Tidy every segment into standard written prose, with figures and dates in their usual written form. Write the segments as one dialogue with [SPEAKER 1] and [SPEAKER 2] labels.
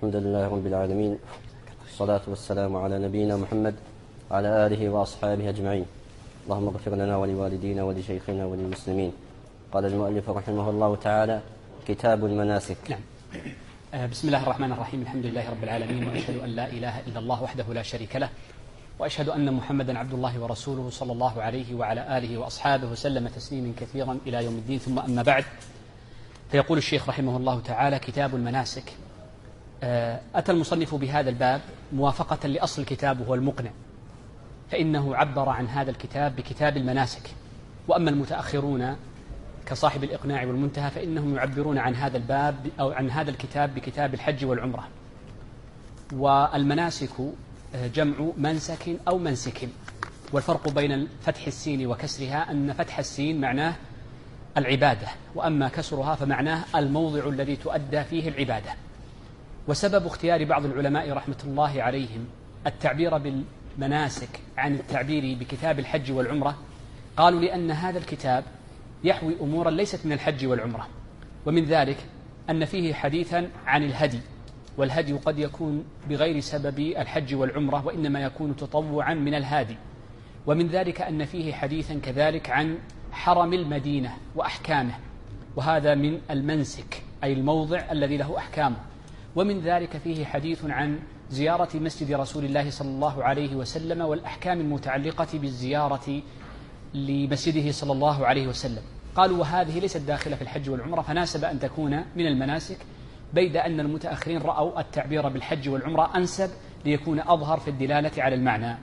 [SPEAKER 1] الحمد لله رب العالمين، والصلاة والسلام على نبينا محمد وعلى آله وأصحابه أجمعين. اللهم اغفر لنا ولوالدينا ولشيخنا وللمسلمين. قال المؤلف رحمه الله تعالى: كتاب المناسك.
[SPEAKER 2] نعم. بسم الله الرحمن الرحيم. الحمد لله رب العالمين، وأشهد أن لا إله إلا الله وحده لا شريك له، وأشهد أن محمدا عبد الله ورسوله صلى الله عليه وعلى آله وأصحابه وسلم تسليما كثيرا إلى يوم الدين. ثم أما بعد، فيقول الشيخ رحمه الله تعالى: كتاب المناسك. أتى المصنف بهذا الباب موافقة لأصل الكتاب وهو المقنع، فإنه عبر عن هذا الكتاب بكتاب المناسك. وأما المتأخرون كصاحب الإقناع والمنتهى فإنهم يعبرون عن هذا الباب أو عن هذا الكتاب بكتاب الحج والعمرة. والمناسك جمع منسك أو منسك، والفرق بين فتح السين وكسرها أن فتح السين معناه العبادة، وأما كسرها فمعناه الموضع الذي تؤدى فيه العبادة. وسبب اختيار بعض العلماء رحمة الله عليهم التعبير بالمناسك عن التعبير بكتاب الحج والعمرة، قالوا لأن هذا الكتاب يحوي أمورا ليست من الحج والعمرة، ومن ذلك أن فيه حديثا عن الهدي، والهدي قد يكون بغير سبب الحج والعمرة، وإنما يكون تطوعا من الهادي. ومن ذلك أن فيه حديثا كذلك عن حرم المدينة وأحكامه، وهذا من المنسك أي الموضع الذي له أحكامه. ومن ذلك فيه حديث عن زيارة مسجد رسول الله صلى الله عليه وسلم والأحكام المتعلقة بالزيارة لمسجده صلى الله عليه وسلم. قالوا وهذه ليست داخلة في الحج والعمرة، فناسب أن تكون من المناسك، بيد أن المتأخرين رأوا التعبير بالحج والعمرة أنسب ليكون أظهر في الدلالة على المعنى.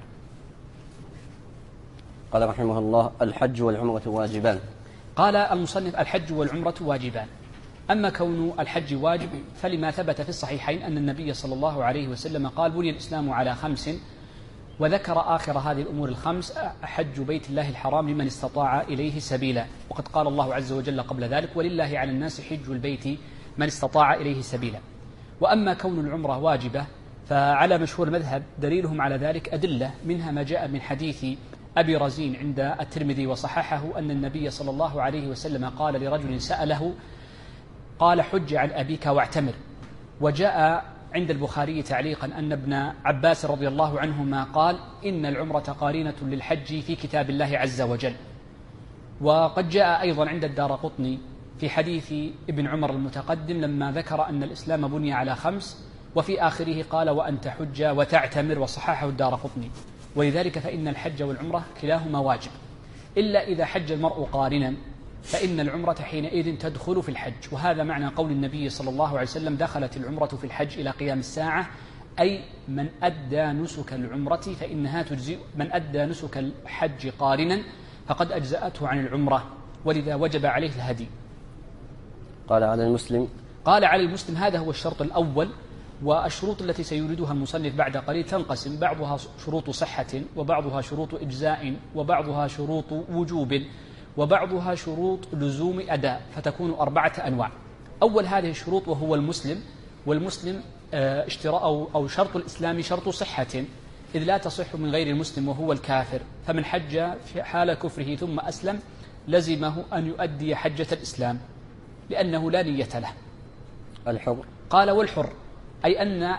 [SPEAKER 1] قال رحمه الله: الحج والعمرة واجبان.
[SPEAKER 2] قال المصنف: الحج والعمرة واجبان. أما كون الحج واجب فلما ثبت في الصحيحين أن النبي صلى الله عليه وسلم قال: بني الإسلام على 5، وذكر آخر هذه الأمور الخمس: حج بيت الله الحرام لمن استطاع إليه سبيلا. وقد قال الله عز وجل قبل ذلك: ولله على الناس حج البيت من استطاع إليه سبيلا. وأما كون العمرة واجبة فعلى مشهور المذهب دليلهم على ذلك أدلة، منها ما جاء من حديث أبي رزين عند الترمذي وصححه أن النبي صلى الله عليه وسلم قال لرجل سأله قال: حج عن أبيك واعتمر. وجاء عند البخاري تعليقا أن ابن عباس رضي الله عنهما قال: إن العمرة قارنة للحج في كتاب الله عز وجل. وقد جاء أيضا عند الدارقطني في حديث ابن عمر المتقدم لما ذكر أن الإسلام بني على 5، وفي آخره قال: وأن تحج وتعتمر، وصححه الدارقطني. ولذلك فإن الحج والعمرة كلاهما واجب، إلا إذا حج المرء قارنا فإن العمرة حينئذ تدخل في الحج. وهذا معنى قول النبي صلى الله عليه وسلم: دخلت العمرة في الحج إلى قيام الساعة، أي من أدى نسك العمرة فإنها تجزئ، من أدى نسك الحج قارنا فقد أجزأته عن العمرة، ولذا وجب عليه الهدي.
[SPEAKER 1] قال على المسلم.
[SPEAKER 2] قال على المسلم، هذا هو الشرط الأول. والشروط التي سيريدها المصنف بعد قليل تنقسم: بعضها شروط صحة، وبعضها شروط إجزاء، وبعضها شروط وجوب، وبعضها شروط لزوم أداء، فتكون 4 أنواع. أول هذه الشروط وهو المسلم، والمسلم أو شرط الإسلام شرط صحة، إذ لا تصح من غير المسلم وهو الكافر، فمن حج في حال كفره ثم أسلم لزمه أن يؤدي حجة الإسلام لأنه لا نية له.
[SPEAKER 1] الحر.
[SPEAKER 2] قال: والحر أي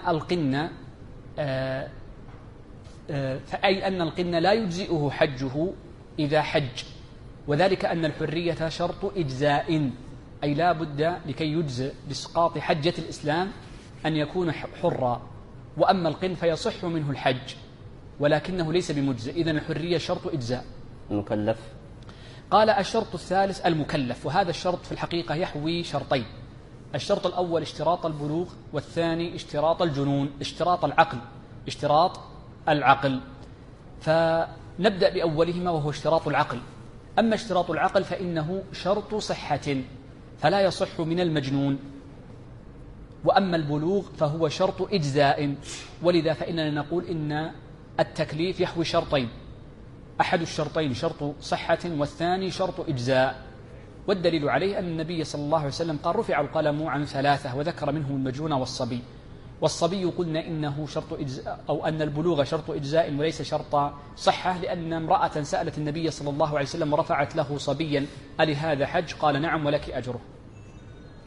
[SPEAKER 2] أن القن لا يجزئه حجه إذا حج، وذلك أن الحرية شرط إجزاء، أي لا بد لكي يجزئ بإسقاط حجة الإسلام أن يكون حرا. وأما القن فيصح منه الحج ولكنه ليس بمجزئ، إذن الحرية شرط إجزاء.
[SPEAKER 1] المكلف.
[SPEAKER 2] قال: الشرط الثالث المكلف، وهذا الشرط في الحقيقة يحوي شرطين: الشرط الأول اشتراط البلوغ، والثاني اشتراط الجنون، اشتراط العقل. فنبدأ بأولهما وهو اشتراط العقل. أما اشتراط العقل فإنه شرط صحة فلا يصح من المجنون، وأما البلوغ فهو شرط إجزاء، ولذا فإننا نقول إن التكليف يحوي شرطين: أحد الشرطين شرط صحة والثاني شرط إجزاء. والدليل عليه أن النبي صلى الله عليه وسلم قال: رفع القلم عن 3، وذكر منهم المجنون والصبي. والصبي قلنا إنه شرط إجزاء، أو أن البلوغ شرط إجزاء وليس شرط صحة، لأن امرأة سألت النبي صلى الله عليه وسلم ورفعت له صبيا: ألهذا حج؟ قال: نعم ولك أجره.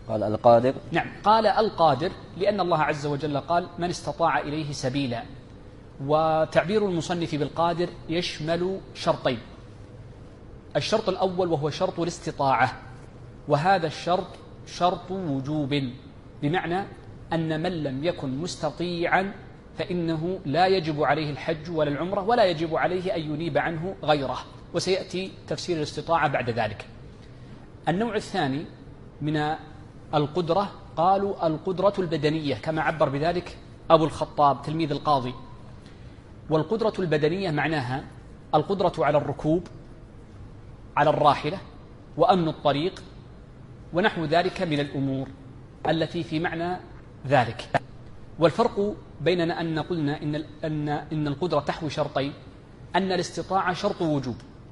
[SPEAKER 1] قال القادر.
[SPEAKER 2] نعم، قال القادر لأن الله عز وجل قال من استطاع إليه سبيلا. وتعبير المصنف بالقادر يشمل شرطين: الشرط الأول وهو شرط الاستطاعة، وهذا الشرط شرط وجوب، بمعنى أن من لم يكن مستطيعا فإنه لا يجب عليه الحج ولا العمرة، ولا يجب عليه أن ينيب عنه غيره، وسيأتي تفسير الاستطاعة بعد ذلك. النوع الثاني من القدرة قالوا القدرة البدنية، كما عبر بذلك أبو الخطاب تلميذ القاضي. والقدرة البدنية معناها القدرة على الركوب، على الراحلة، وأمن الطريق، ونحو ذلك من الأمور التي في معنى ذلك. والفرق بيننا أن قلنا إن القدرة تحوي شرطين، أن الاستطاعة شرط وجوب،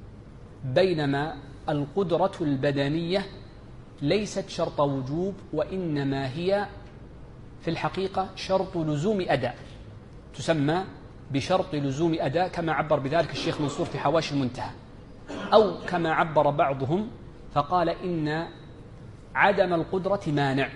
[SPEAKER 2] بينما القدرة البدنية ليست شرط وجوب، وإنما هي في الحقيقة شرط لزوم أداء، تسمى بشرط لزوم أداء، كما عبر بذلك الشيخ منصور في حواشي المنتهى، أو كما عبر بعضهم فقال إن عدم القدرة مانع.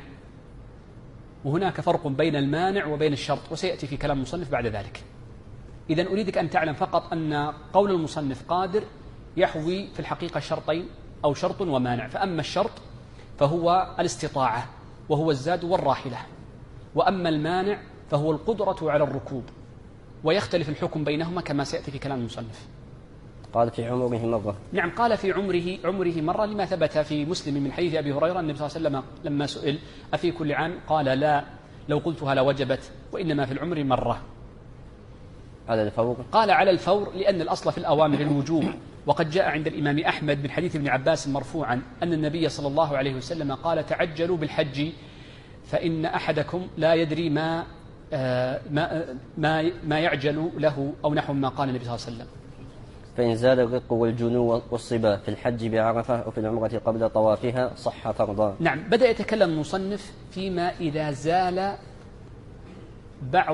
[SPEAKER 2] وهناك فرق بين المانع وبين الشرط، وسيأتي في كلام المصنف بعد ذلك. إذن أريدك أن تعلم فقط أن قول المصنف قادر يحوي في الحقيقة شرطين، أو شرط ومانع. فأما الشرط فهو الاستطاعة وهو الزاد والراحلة، وأما المانع فهو القدرة على الركوب، ويختلف الحكم بينهما كما سيأتي في كلام المصنف.
[SPEAKER 1] قال في عمره مرة.
[SPEAKER 2] نعم، قال في عمره مرة، لما ثبت في مسلم من حديث أبي هريرة النبي صلى الله عليه وسلم لما سئل أفي كل عام قال لا، لو قلتها لوجبت، وإنما في العمر مرة.
[SPEAKER 1] على الفور؟ قال
[SPEAKER 2] على الفور، لأن الأصل في الأوامر الوجوب. وقد جاء عند الإمام أحمد من حديث ابن عباس مرفوعا أن النبي صلى الله عليه وسلم قال تعجلوا بالحج فإن أحدكم لا يدري ما يعجل له، أو نحو ما قال النبي صلى الله عليه وسلم.
[SPEAKER 1] فإن زال الرق والجنو والصبا في الحج بعرفة وفي العمرة قبل طوافها صح فرضا.
[SPEAKER 2] نعم، بدأ يتكلم المصنف فيما إذا زال بعض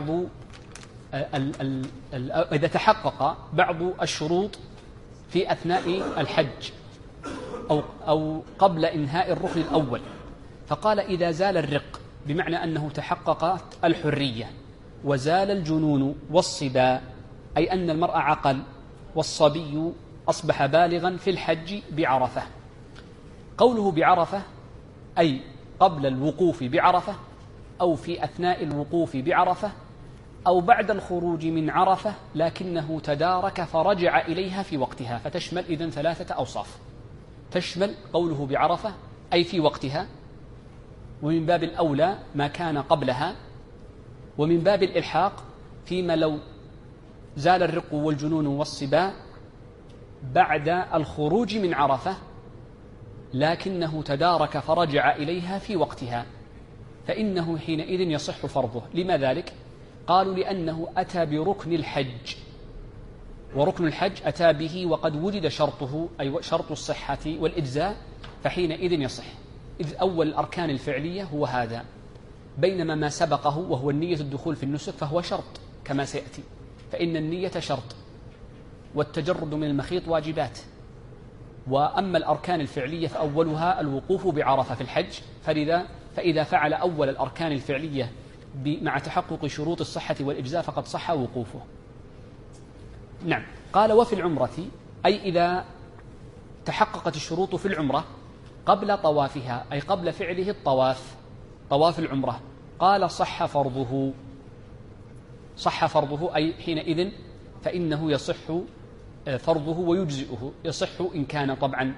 [SPEAKER 2] إذا تحقق بعض الشروط في أثناء الحج أو قبل إنهاء الركن الأول. فقال إذا زال الرق، بمعنى أنه تحققت الحرية، وزال الجنون والصبا، أي أن المرء عقل، والصبي أصبح بالغا في الحج بعرفة. قوله بعرفة أي قبل الوقوف بعرفة، أو في أثناء الوقوف بعرفة، أو بعد الخروج من عرفة لكنه تدارك فرجع إليها في وقتها. فتشمل إذن 3 أوصاف، تشمل قوله بعرفة أي في وقتها، ومن باب الأولى ما كان قبلها، ومن باب الإلحاق فيما لو زال الرق والجنون والصبا بعد الخروج من عرفة لكنه تدارك فرجع إليها في وقتها، فإنه حينئذ يصح فرضه. لما ذلك؟ قالوا لأنه أتى بركن الحج، وركن الحج أتى به وقد وجد شرطه، أي شرط الصحة والإجزاء، فحينئذ يصح. إذ أول الأركان الفعلية هو هذا، بينما ما سبقه وهو النية الدخول في النسك فهو شرط كما سيأتي، فإن النية شرط، والتجرد من المخيط واجبات. وأما الأركان الفعلية فأولها الوقوف بعرفة في الحج، فإذا فعل أول الأركان الفعلية مع تحقق شروط الصحة والإجزاء فقد صح وقوفه. نعم، قال وفي العمرة أي إذا تحققت الشروط في العمرة قبل طوافها، أي قبل فعله الطواف، طواف العمرة، قال صح فرضه. صح فرضه أي حينئذ فإنه يصح فرضه ويجزئه. يصح إن كان طبعا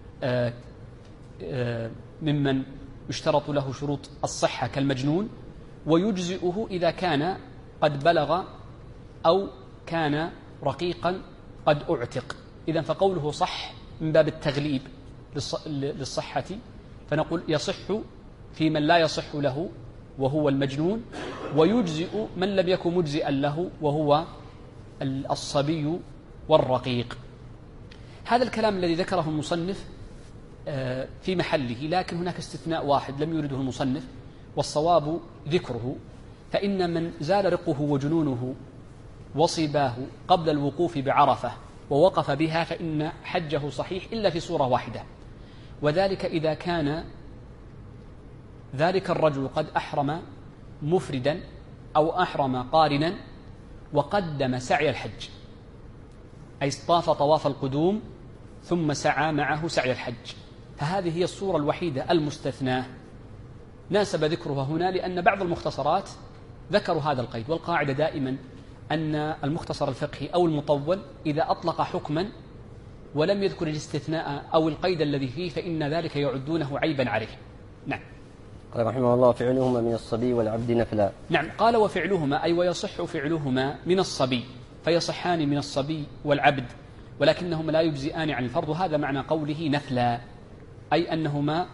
[SPEAKER 2] ممن يشترط له شروط الصحة كالمجنون، ويجزئه إذا كان قد بلغ أو كان رقيقا قد أعتق. إذن فقوله صح من باب التغليب للصحة، فنقول يصح في من لا يصح له وهو المجنون، ويجزئ من لم يكن مجزئا له وهو الصبي والرقيق. هذا الكلام الذي ذكره المصنف في محله، لكن هناك استثناء واحد لم يرده المصنف والصواب ذكره، فإن من زال رقه وجنونه وصباه قبل الوقوف بعرفة ووقف بها فإن حجه صحيح إلا في صورة واحدة، وذلك إذا كان ذلك الرجل قد أحرم مفردا أو أحرم قارنا وقدم سعي الحج، أي طاف طواف القدوم ثم سعى معه سعي الحج، فهذه هي الصورة الوحيدة المستثناة ناسب ذكرها هنا، لأن بعض المختصرات ذكروا هذا القيد. والقاعدة دائما أن المختصر الفقهي أو المطول إذا أطلق حكما ولم يذكر الاستثناء أو القيد الذي فيه فإن ذلك يعدونه عيبا عليه. نعم.
[SPEAKER 1] قال رحمه الله: فعلهما من الصبي والعبد نفلا.
[SPEAKER 2] نعم، قال وفعلهما أي ويصح فعلهما من الصبي، فيصحان من الصبي والعبد، ولكنهما لا يجزئان عن الفرض، وهذا معنى قوله نفلا، أي أنهما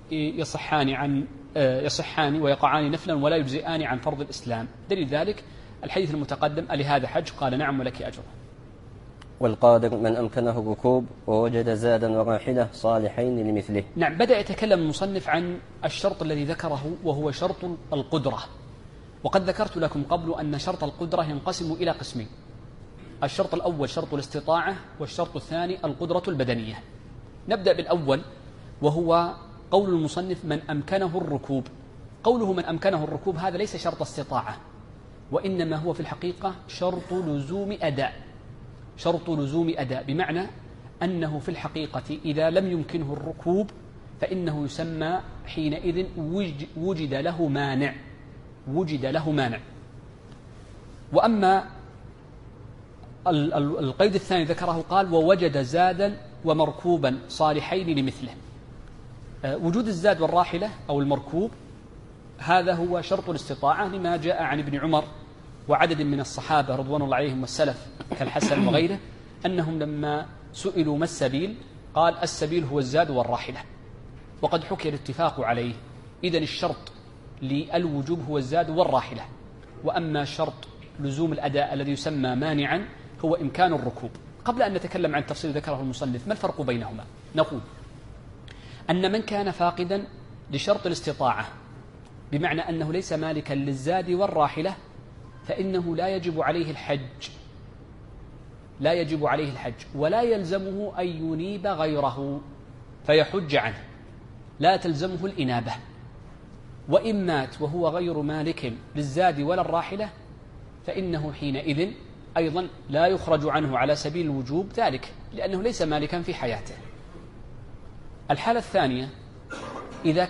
[SPEAKER 2] يصحان ويقعان نفلا ولا يجزئان عن فرض الإسلام. دليل ذلك الحديث المتقدم: ألهذا حج؟ قال نعم ولك أجر.
[SPEAKER 1] والقادر من أمكنه الركوب ووجد زادا وراحلة صالحين لمثله.
[SPEAKER 2] نعم، بدأ يتكلم المصنف عن الشرط الذي ذكره وهو شرط القدرة، وقد ذكرت لكم قبل أن شرط القدرة ينقسم إلى قسمين: الشرط الأول شرط الاستطاعة، والشرط الثاني القدرة البدنية. نبدأ بالأول وهو قول المصنف من أمكنه الركوب. قوله من أمكنه الركوب هذا ليس شرط استطاعة، وإنما هو في الحقيقة شرط لزوم أداء. شرط لزوم أداء بمعنى أنه في الحقيقة إذا لم يمكنه الركوب فإنه يسمى حينئذ وجد له مانع. وجد له مانع. وأما القيد الثاني ذكره قال ووجد زادا ومركوبا صالحين لمثله. وجود الزاد والراحلة أو المركوب هذا هو شرط الاستطاعة، لما جاء عن ابن عمر وعدد من الصحابة رضوان الله عليهم والسلف كالحسن وغيره أنهم لما سئلوا ما السبيل قال السبيل هو الزاد والراحلة، وقد حكي الاتفاق عليه. إذن الشرط للوجوب هو الزاد والراحلة، وأما شرط لزوم الأداء الذي يسمى مانعا هو إمكان الركوب. قبل أن نتكلم عن تفصيل ذكره المصنف ما الفرق بينهما؟ نقول أن من كان فاقدا لشرط الاستطاعة بمعنى أنه ليس مالكا للزاد والراحلة فإنه لا يجب عليه الحج، لا يجب عليه الحج ولا يلزمه أن ينيب غيره فيحج عنه، لا تلزمه الإنابة. وإن مات وهو غير مالك للزاد ولا الراحلة فإنه حينئذ أيضا لا يخرج عنه على سبيل الوجوب ذلك، لأنه ليس مالكا في حياته. الحالة الثانية إذا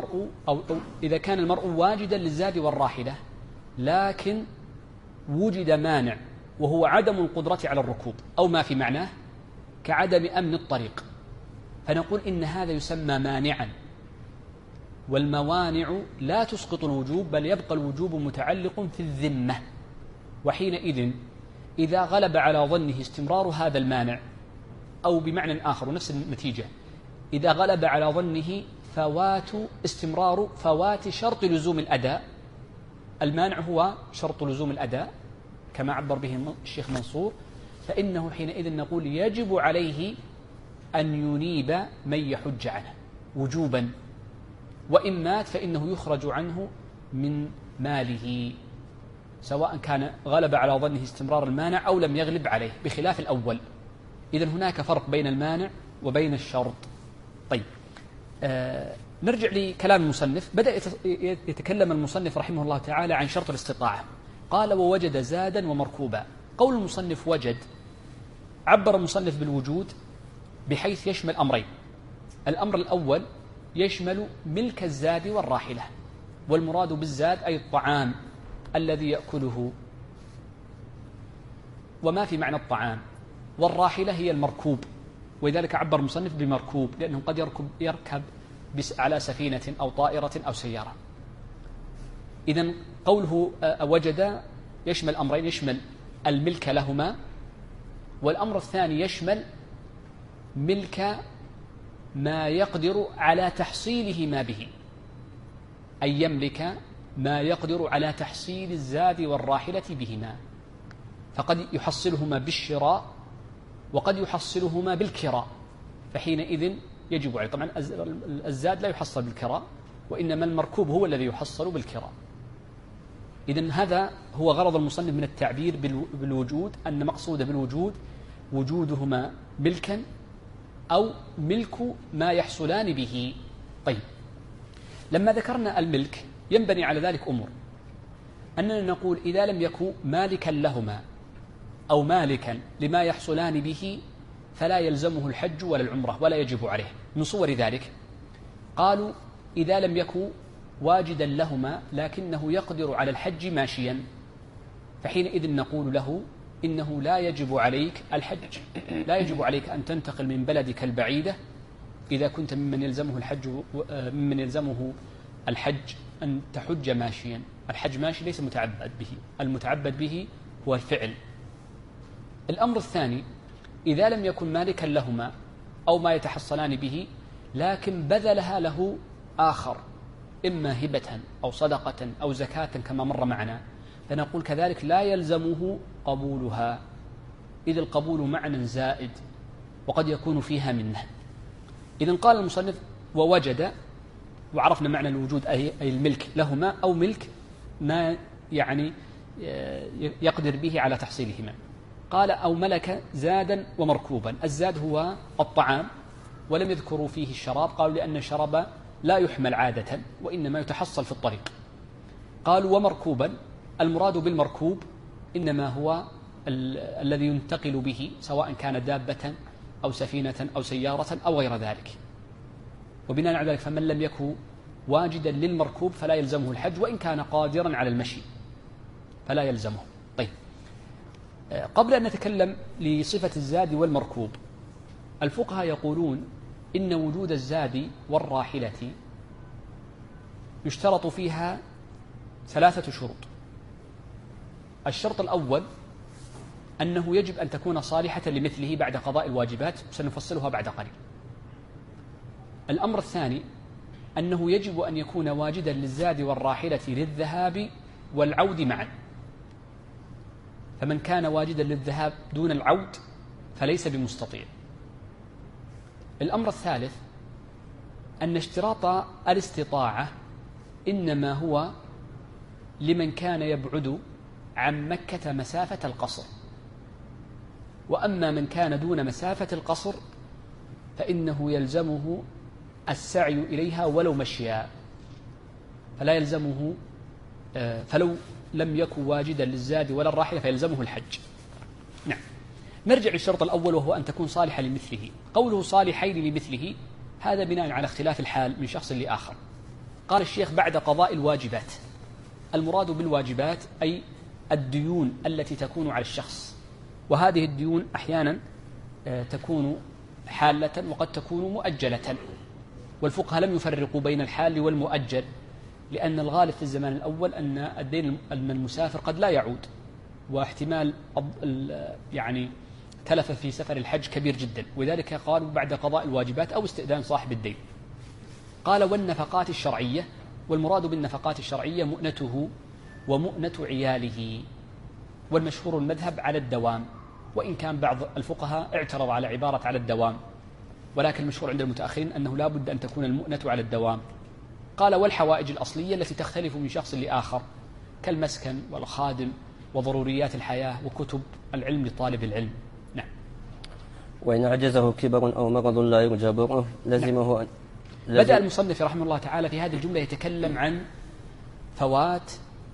[SPEAKER 2] كان المرء واجدا للزاد والراحلة لكن وجد مانع وهو عدم القدرة على الركوب أو ما في معناه كعدم أمن الطريق، فنقول إن هذا يسمى مانعا، والموانع لا تسقط الوجوب بل يبقى الوجوب متعلق في الذمة. وحينئذ إذا غلب على ظنه استمرار هذا المانع، أو بمعنى آخر نفس النتيجة، إذا غلب على ظنه استمرار فوات شرط لزوم الأداء، المانع هو شرط لزوم الأداء كما عبر به الشيخ منصور، فإنه حينئذ نقول يجب عليه أن ينيب من يحج عنه وجوبا، وإن مات فإنه يخرج عنه من ماله سواء كان غلب على ظنه استمرار المانع أو لم يغلب عليه، بخلاف الأول. إذن هناك فرق بين المانع وبين الشرط. طيب، نرجع لكلام المصنف. بدأ يتكلم المصنف رحمه الله تعالى عن شرط الاستطاعة. قال ووجد زادا ومركوبا. قول المصنف وجد، عبر المصنف بالوجود بحيث يشمل أمرين. الأمر الأول يشمل ملك الزاد والراحلة، والمراد بالزاد أي الطعام الذي يأكله وما في معنى الطعام، والراحلة هي المركوب، ولذلك عبر المصنف بمركوب لأنه قد يركب على سفينة أو طائرة أو سيارة. إذن قوله وجد يشمل أمرين، يشمل الملك لهما، والأمر الثاني يشمل ملك ما يقدر على تحصيله ما به، أي يملك ما يقدر على تحصيل الزاد والراحلة بهما، فقد يحصلهما بالشراء وقد يحصلهما بالكراء، فحينئذ يجب عليه. طبعا الزاد لا يحصل بالكراء، وإنما المركوب هو الذي يحصل بالكراء. إذن هذا هو غرض المصنف من التعبير بالوجود، أن مقصود بالوجود وجودهما ملكا أو ملك ما يحصلان به. طيب، لما ذكرنا الملك ينبني على ذلك أمور، أننا نقول إذا لم يكن مالكا لهما أو مالكا لما يحصلان به فلا يلزمه الحج ولا العمرة ولا يجب عليه. من صور ذلك قالوا إذا لم يكن واجدا لهما لكنه يقدر على الحج ماشيا، فحينئذ نقول له إنه لا يجب عليك الحج، لا يجب عليك أن تنتقل من بلدك البعيدة إذا كنت ممن يلزمه الحج أن تحج ماشيا. الحج ماشي ليس متعبد به، المتعبد به هو الفعل. الأمر الثاني إذا لم يكن مالكا لهما أو ما يتحصلان به لكن بذلها له آخر، إما هبة أو صدقة أو زكاة كما مر معنا، فنقول كذلك لا يلزمه قبولها، إذ القبول معنى زائد وقد يكون فيها منه. إذن قال المصنف ووجد، وعرفنا معنى الوجود أي الملك لهما أو ملك ما يعني يقدر به على تحصيلهما. قال أو ملك زادا ومركوبا. الزاد هو الطعام، ولم يذكروا فيه الشراب، قالوا لأن الشراب لا يحمل عادة وإنما يتحصل في الطريق. قالوا ومركوبا، المراد بالمركوب إنما هو الذي ينتقل به سواء كان دابة أو سفينة أو سيارة أو غير ذلك. وبناء على ذلك فمن لم يكن واجدا للمركوب فلا يلزمه الحج وإن كان قادرا على المشي فلا يلزمه. طيب، قبل أن نتكلم لصفة الزاد والمركوب، الفقهاء يقولون إن وجود الزاد والراحلة يشترط فيها 3 شروط. الشرط الأول أنه يجب أن تكون صالحة لمثله بعد قضاء الواجبات، سنفصلها بعد قليل. الأمر الثاني أنه يجب أن يكون واجدا للزاد والراحلة للذهاب والعود معا، فمن كان واجدا للذهاب دون العود فليس بمستطيع. الأمر الثالث أن اشتراط الاستطاعة إنما هو لمن كان يبعد عن مكة مسافة القصر، وأما من كان دون مسافة القصر فإنه يلزمه السعي إليها ولو مشيا، فلا يلزمه فلو لم يكن واجدا للزاد ولا الراحلة فيلزمه الحج. نعم، نرجع للشرط الأول وهو أن تكون صالحة لمثله. قوله صالحين لمثله هذا بناء على اختلاف الحال من شخص لآخر. قال الشيخ بعد قضاء الواجبات، المراد بالواجبات أي الديون التي تكون على الشخص، وهذه الديون أحيانا تكون حالة وقد تكون مؤجلة، والفقهاء لم يفرقوا بين الحال والمؤجل، لأن الغالب في الزمان الأول أن الدين المسافر قد لا يعود، واحتمال يعني تلف في سفر الحج كبير جدا، ولذلك قالوا بعد قضاء الواجبات أو استئذان صاحب الدين. قال والنفقات الشرعية، والمراد بالنفقات الشرعية مؤنته ومؤنة عياله، والمشهور المذهب على الدوام، وإن كان بعض الفقهاء اعترض على عبارة على الدوام، ولكن المشهور عند المتأخرين أنه لا بد أن تكون المؤنة على الدوام. قال والحوائج الأصلية التي تختلف من شخص لآخر كالمسكن والخادم وضروريات الحياة وكتب العلم لطالب العلم. نعم.
[SPEAKER 1] وإن أعجزه كبر أو مرض لا يرجى برؤه لزمه
[SPEAKER 2] نعم. بدأ المصنف رحمه الله تعالى في هذه الجملة يتكلم عن فوات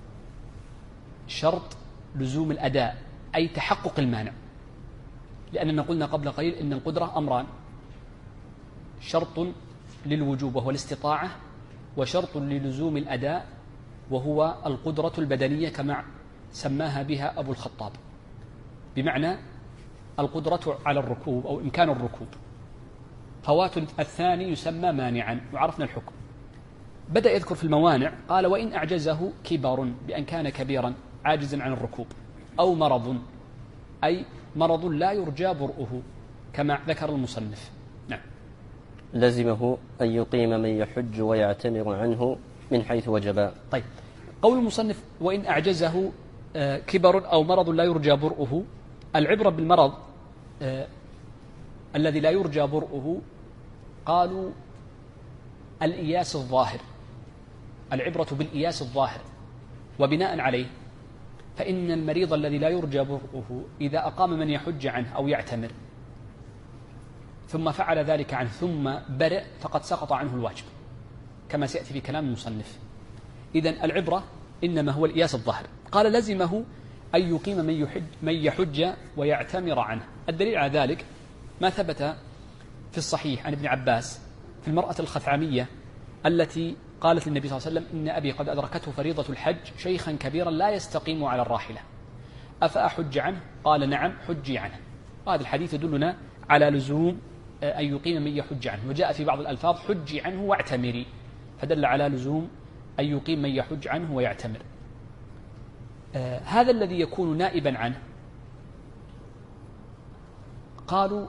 [SPEAKER 2] شرط لزوم الأداء، أي تحقق المانع، لأننا قلنا قبل قليل إن القدرة أمران: شرط للوجوب وهو الاستطاعة، وشرط للزوم الأداء وهو القدرة البدنية كما سماها بها أبو الخطاب، بمعنى القدرة على الركوب أو إمكان الركوب. فوات الثاني يسمى مانعا، وعرفنا الحكم. بدأ يذكر في الموانع، قال وإن أعجزه كبر، بأن كان كبيرا عاجزا عن الركوب، أو مرض أي مرض لا يرجى برؤه كما ذكر المصنف. نعم.
[SPEAKER 1] لزمه أن يقيم من يحج ويعتمر عنه من حيث وجبا.
[SPEAKER 2] طيب، قول المصنف وإن أعجزه كبر أو مرض لا يرجى برؤه، العبرة بالمرض الذي لا يرجى برؤه قالوا الإياس الظاهر، العبرة بالإياس الظاهر، وبناء عليه فإن المريض الذي لا يرجى برؤه إذا أقام من يحج عنه أو يعتمر ثم فعل ذلك عنه ثم برئ فقد سقط عنه الواجب، كما سيأتي في كلام المصنف. إذن العبرة إنما هو الإياس الظاهر. قال لزمه أن يقيم من يحج ويعتمر عنه. الدليل على ذلك ما ثبت في الصحيح عن ابن عباس في المرأة الخثعمية التي قالت للنبي صلى الله عليه وسلم: إن أبي قد أدركته فريضة الحج شيخا كبيرا لا يستقيم على الراحلة أفأحج عنه؟ قال: نعم حجي عنه. وهذا الحديث يدلنا على لزوم أن يقيم من يحج عنه، وجاء في بعض الألفاظ: حجي عنه واعتمري، فدل على لزوم أن يقيم من يحج عنه ويعتمر. هذا الذي يكون نائبا عنه قالوا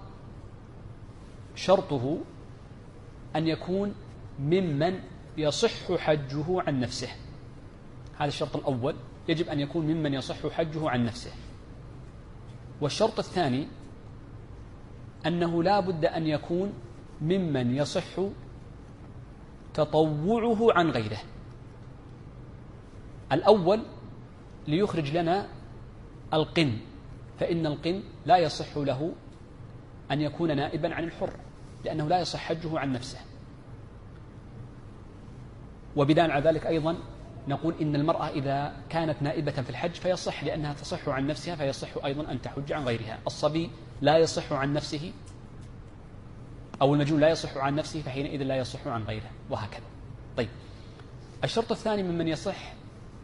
[SPEAKER 2] شرطه أن يكون ممن يصح حجه عن نفسه. هذا الشرط الأول، يجب أن يكون ممن يصح حجه عن نفسه. والشرط الثاني أنه لا بد أن يكون ممن يصح تطوعه عن غيره. الأول ليخرج لنا القن، فإن القن لا يصح له أن يكون نائبا عن الحر لأنه لا يصح حجه عن نفسه. وبناء على ذلك أيضا نقول إن المرأة إذا كانت نائبة في الحج فيصح لأنها تصح عن نفسها، فيصح أيضا أن تحج عن غيرها. الصبي لا يصح عن نفسه، أو المجنون لا يصح عن نفسه، فحينئذ لا يصح عن غيره، وهكذا. طيب، الشرط الثاني ممن يصح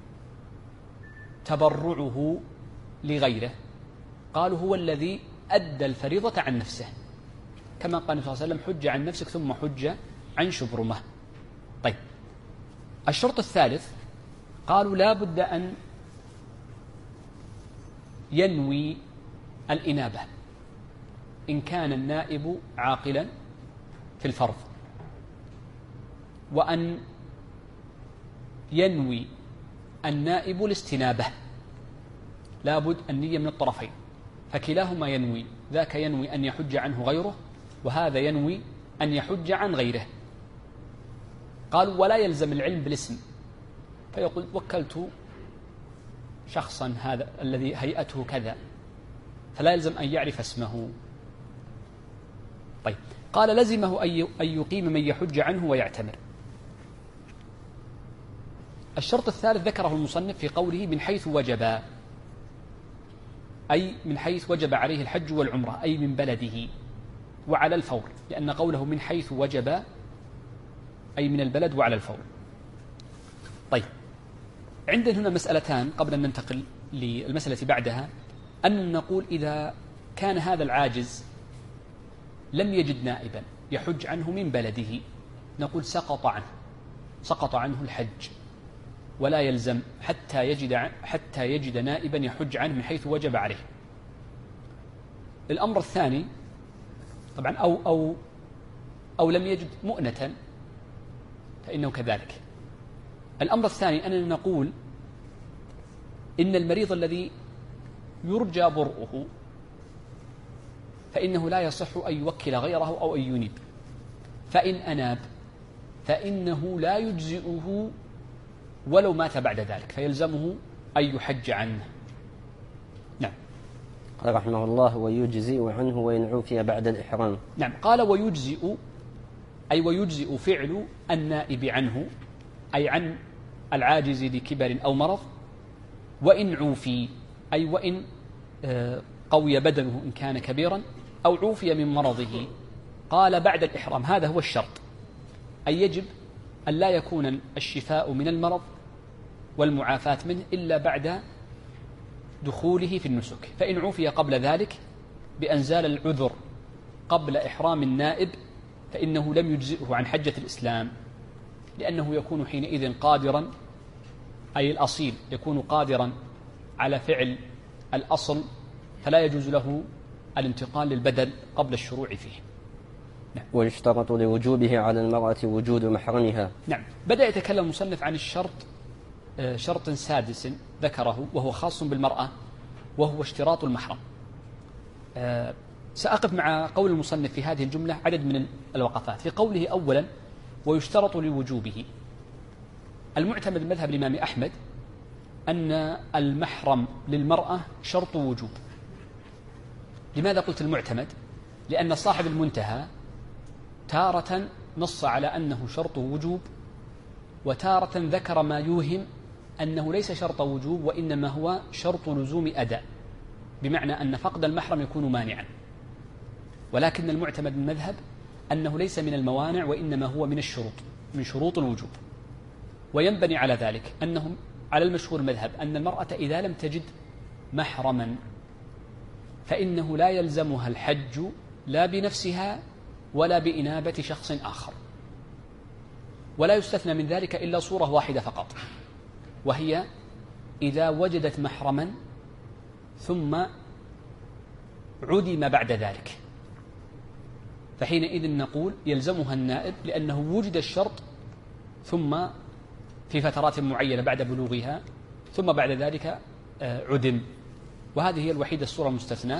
[SPEAKER 2] تبرعه لغيره، قالوا هو الذي أدى الفريضة عن نفسه، كما قال النبي صلى الله عليه وسلم: حج عن نفسك ثم حج عن شبرمة. طيب، الشرط الثالث قالوا لا بد أن ينوي الإنابة إن كان النائب عاقلا في الفرض، وأن ينوي النائب الاستنابة، لا بد النية من الطرفين، فكلاهما ينوي، ذاك ينوي أن يحج عنه غيره، وهذا ينوي أن يحج عن غيره. قالوا ولا يلزم العلم بالاسم، فيقول وكلت شخصا هذا الذي هيئته كذا، فلا يلزم أن يعرف اسمه. طيب، قال لزمه أن يقيم من يحج عنه ويعتمر. الشرط الثالث ذكره المصنف في قوله من حيث وجب، أي من حيث وجب عليه الحج والعمرة، أي من بلده وعلى الفور، لأن قوله من حيث وجب أي من البلد وعلى الفور. طيب، عندنا هنا مسألتان قبل أن ننتقل للمسألة بعدها، أن نقول إذا كان هذا العاجز لم يجد نائبا يحج عنه من بلده، نقول سقط عنه الحج، ولا يلزم حتى يجد نائبا يحج عنه من حيث وجب عليه. الأمر الثاني طبعا أو لم يجد مؤنة فإنه كذلك. الأمر الثاني أننا نقول إن المريض الذي يرجى برؤه فإنه لا يصح أن يوكل غيره أو أن ينيب، فإن أناب فإنه لا يجزئه ولو مات بعد ذلك، فيلزمه أن يحج عنه. نعم.
[SPEAKER 1] قال رحمه الله ويجزئ عنه وإن عوفي بعد الإحرام.
[SPEAKER 2] نعم، قال ويجزئ، أي ويجزئ فعل النائب عنه، أي عن العاجز لكبر أو مرض، وإن عوفي أي وإن قوي بدنه إن كان كبيرا، أو عوفي من مرضه. قال بعد الإحرام، هذا هو الشرط، أي يجب أن لا يكون الشفاء من المرض والمعافاة منه إلا بعد دخوله في النسك. فإن عوفي قبل ذلك بأن زال العذر قبل إحرام النائب فإنه لم يجزئه عن حجة الإسلام، لأنه يكون حينئذ قادرا، أي الأصيل يكون قادرا على فعل الأصل، فلا يجوز له الانتقال للبدل قبل الشروع فيه. نعم.
[SPEAKER 1] ويشترط لوجوبه على المرأة وجود محرمها.
[SPEAKER 2] نعم. بدأ يتكلم المصنف عن الشرط، شرط سادس ذكره وهو خاص بالمرأة، وهو اشتراط المحرم. سأقف مع قول المصنف في هذه الجملة عدد من الوقفات. في قوله أولا ويشترط لوجوبه، المعتمد مذهب الإمام أحمد أن المحرم للمرأة شرط وجوب. لماذا قلت المعتمد؟ لأن صاحب المنتهى تارة نص على أنه شرط وجوب، وتارة ذكر ما يوهم أنه ليس شرط وجوب وإنما هو شرط لزوم أداء، بمعنى أن فقد المحرم يكون مانعا، ولكن المعتمد من المذهب أنه ليس من الموانع وإنما هو من الشروط، من شروط الوجوب. وينبني على ذلك أنهم على المشهور المذهب أن المرأة إذا لم تجد محرما فإنه لا يلزمها الحج لا بنفسها ولا بإنابة شخص آخر، ولا يستثنى من ذلك إلا صورة واحدة فقط، وهي إذا وجدت محرما ثم عدم بعد ذلك، فحينئذ نقول يلزمها النائب لأنه وجد الشرط ثم في فترات معينة بعد بلوغها ثم بعد ذلك عدم، وهذه هي الوحيدة الصورة المستثناة.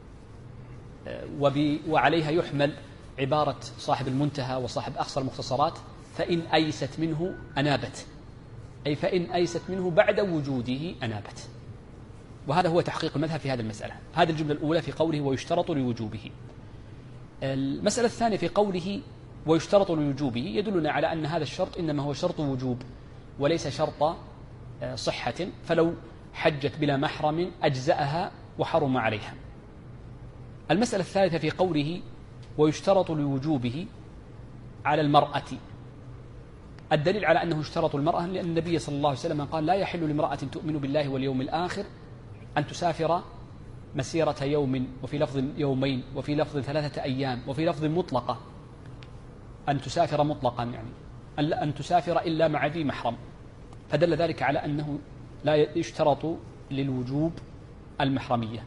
[SPEAKER 2] وعليها يحمل عبارة صاحب المنتهى وصاحب أقصر المختصرات فإن أيست منه أنابت، أي فإن أيست منه بعد وجوده أنابت. وهذا هو تحقيق المذهب في هذه المسألة. هذه الجملة الأولى في قوله ويشترط لوجوبه. المسألة الثانية في قوله ويشترط لوجوبه يدلنا على أن هذا الشرط إنما هو شرط وجوب وليس شرط صحة، فلو حجت بلا محرم أجزأها وحرم عليها. المسألة الثالثة في قوله ويشترط لوجوبه على المرأة، الدليل على أنه اشترط المرأة لأن النبي صلى الله عليه وسلم قال لا يحل لامرأة تؤمن بالله واليوم الآخر أن تسافر مسيرة يوم، وفي لفظ يومين، وفي لفظ 3 أيام، وفي لفظ مطلقة أن تسافر مطلقا، يعني أن تسافر إلا مع ذي محرم، فدل ذلك على أنه لا يشترط للوجوب المحرمية.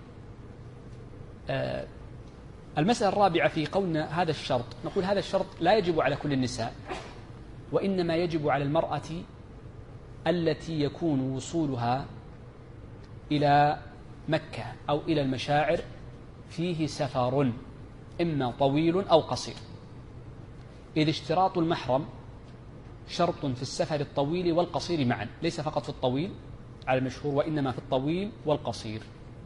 [SPEAKER 2] المسألة الرابعة في قولنا هذا الشرط، نقول هذا الشرط لا يجب على كل النساء، وإنما يجب على المرأة التي يكون وصولها إلى مكة أو إلى المشاعر فيه سفر إما طويل أو قصير، إذ اشتراط المحرم شرط في السفر الطويل والقصير معا، ليس فقط في الطويل على المشهور وإنما في الطويل والقصير.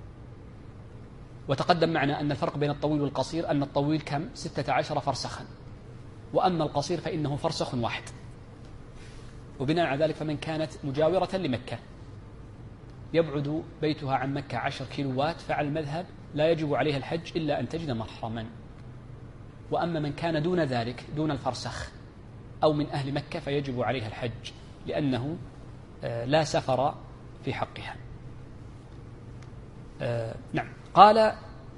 [SPEAKER 2] وتقدم معنا أن الفرق بين الطويل والقصير أن الطويل كم 16 فرسخا، وأما القصير فإنه فرسخ واحد. وبناء على ذلك فمن كانت مجاورة لمكة يبعد بيتها عن مكة 10 كيلوات فعلى المذهب لا يجب عليها الحج إلا أن تجد محرما. وأما من كان دون ذلك دون الفرسخ أو من أهل مكة فيجب عليها الحج لأنه لا سفر في حقها. نعم. قال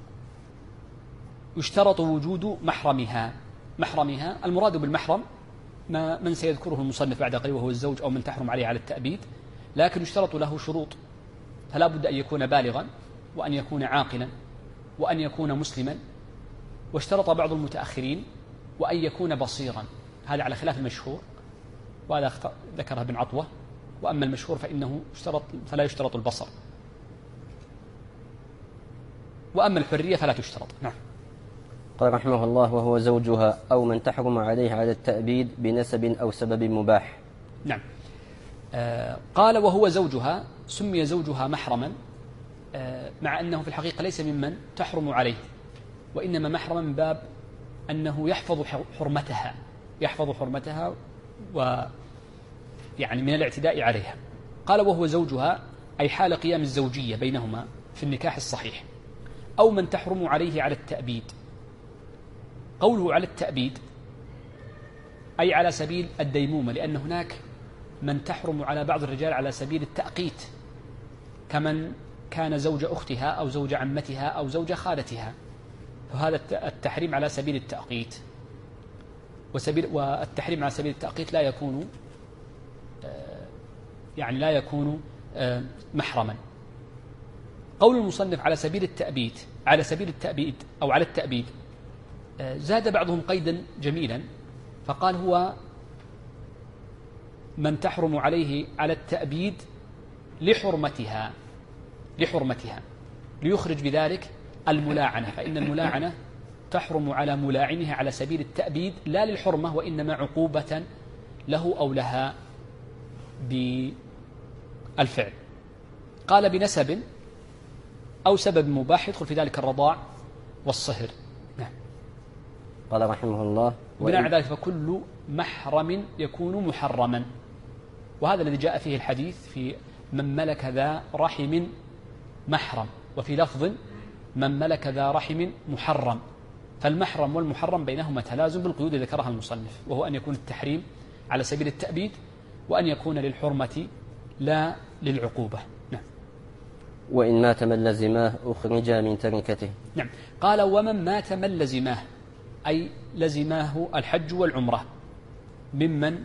[SPEAKER 2] يشترط وجود محرمها. المراد بالمحرم ما من سيذكره المصنف بعد قليل وهو الزوج أو من تحرم عليه على التأبيد، لكن يشترط له شروط، فلا بد أن يكون بالغا وأن يكون عاقلا وأن يكون مسلما، واشترط بعض المتأخرين وأن يكون بصيرا، هذا على خلاف المشهور وهذا ذكرها ابن عطوة، وأما المشهور فلا يشترط البصر، وأما الحرية فلا تشترط. نعم.
[SPEAKER 1] قال رحمه الله وهو زوجها أو من تحرم عليه على التأبيد بنسب أو سبب مباح.
[SPEAKER 2] نعم. قال وهو زوجها، سمي زوجها محرما مع أنه في الحقيقة ليس ممن تحرم عليه، وإنما محرما من باب أنه يحفظ حرمتها ويعني من الاعتداء عليها. قال وهو زوجها أي حال قيام الزوجية بينهما في النكاح الصحيح، أو من تحرم عليه على التأبيد. قوله على التأبيد أي على سبيل الديمومة، لأن هناك من تحرم على بعض الرجال على سبيل التأقيت، كمن كان زوج أختها أو زوج عمتها أو زوج خالتها، فهذا التحريم على سبيل التأقيت، والتحريم على سبيل التأقيت لا يكون محرما. قول المصنف على سبيل التأبيد أو على التأبيد زاد بعضهم قيدا جميلا، فقال هو من تحرم عليه على التأبيد لحرمتها ليخرج بذلك الملاعنة، فإن الملاعنة تحرم على ملاعنها على سبيل التأبيد لا للحرمة وإنما عقوبة له أو لها بالفعل. قال بنسب أو سبب مباح يدخل في ذلك الرضاع والصهر. نعم.
[SPEAKER 1] قال رحمه الله
[SPEAKER 2] وبناء على ذلك فكل محرم يكون محرما، وهذا الذي جاء فيه الحديث في من ملك ذا رحم محرم، وفي لفظ من ملك ذا رحم محرم. فالمحرم والمحرم بينهما تلازم بالقيود ذكرها المصنف، وهو أن يكون التحريم على سبيل التأبيد، وأن يكون للحرمة لا للعقوبة. نعم.
[SPEAKER 1] وإن مات من لزماه أخرج من تركته.
[SPEAKER 2] نعم. قال ومن مات من لزماه، أي لزماه الحج والعمرة، ممن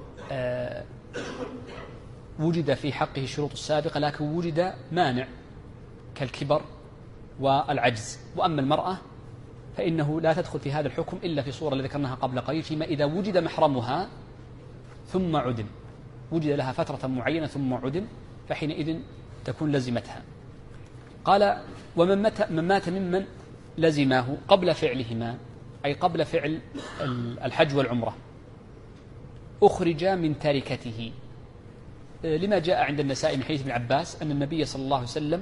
[SPEAKER 2] وجد في حقه الشروط السابقة لكن وجد مانع كالكبر والعجز. وأما المرأة فإنه لا تدخل في هذا الحكم إلا في صورة التي ذكرناها قبل قليل، فيما إذا وجد محرمها ثم عدم، وجد لها فترة معينة ثم عدم، فحينئذ تكون لزمتها. قال ومن مات ممن لزماه قبل فعلهما، أي قبل فعل الحج والعمرة، أخرج من تركته، لما جاء عند النسائي من حديث ابن عباس أن النبي صلى الله عليه وسلم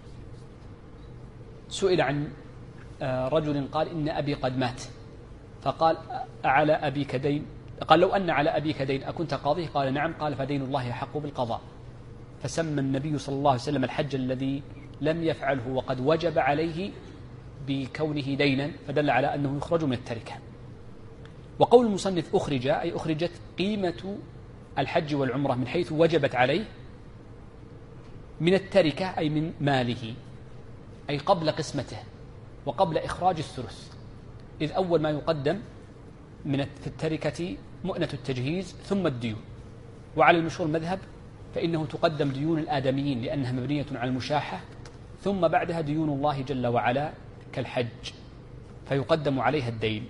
[SPEAKER 2] سئل عن رجل قال إن أبي قد مات، فقال أعلى أبيك دين؟ قال لو أن على أبيك دين أكنت قاضيه؟ قال نعم. قال فدين الله يحق بالقضاء. فسمى النبي صلى الله عليه وسلم الحج الذي لم يفعله وقد وجب عليه بكونه دينا، فدل على أنه يخرج من التركة. وقول المصنف أخرج، أي أخرجت قيمة الحج والعمرة من حيث وجبت عليه من التركة، أي من ماله، أي قبل قسمته وقبل إخراج الثلث، إذ أول ما يقدم في التركة مؤنة التجهيز ثم الديون. وعلى المشهور المذهب فإنه تقدم ديون الآدميين لأنها مبنية على المشاحة، ثم بعدها ديون الله جل وعلا كالحج، فيقدم عليها الدين.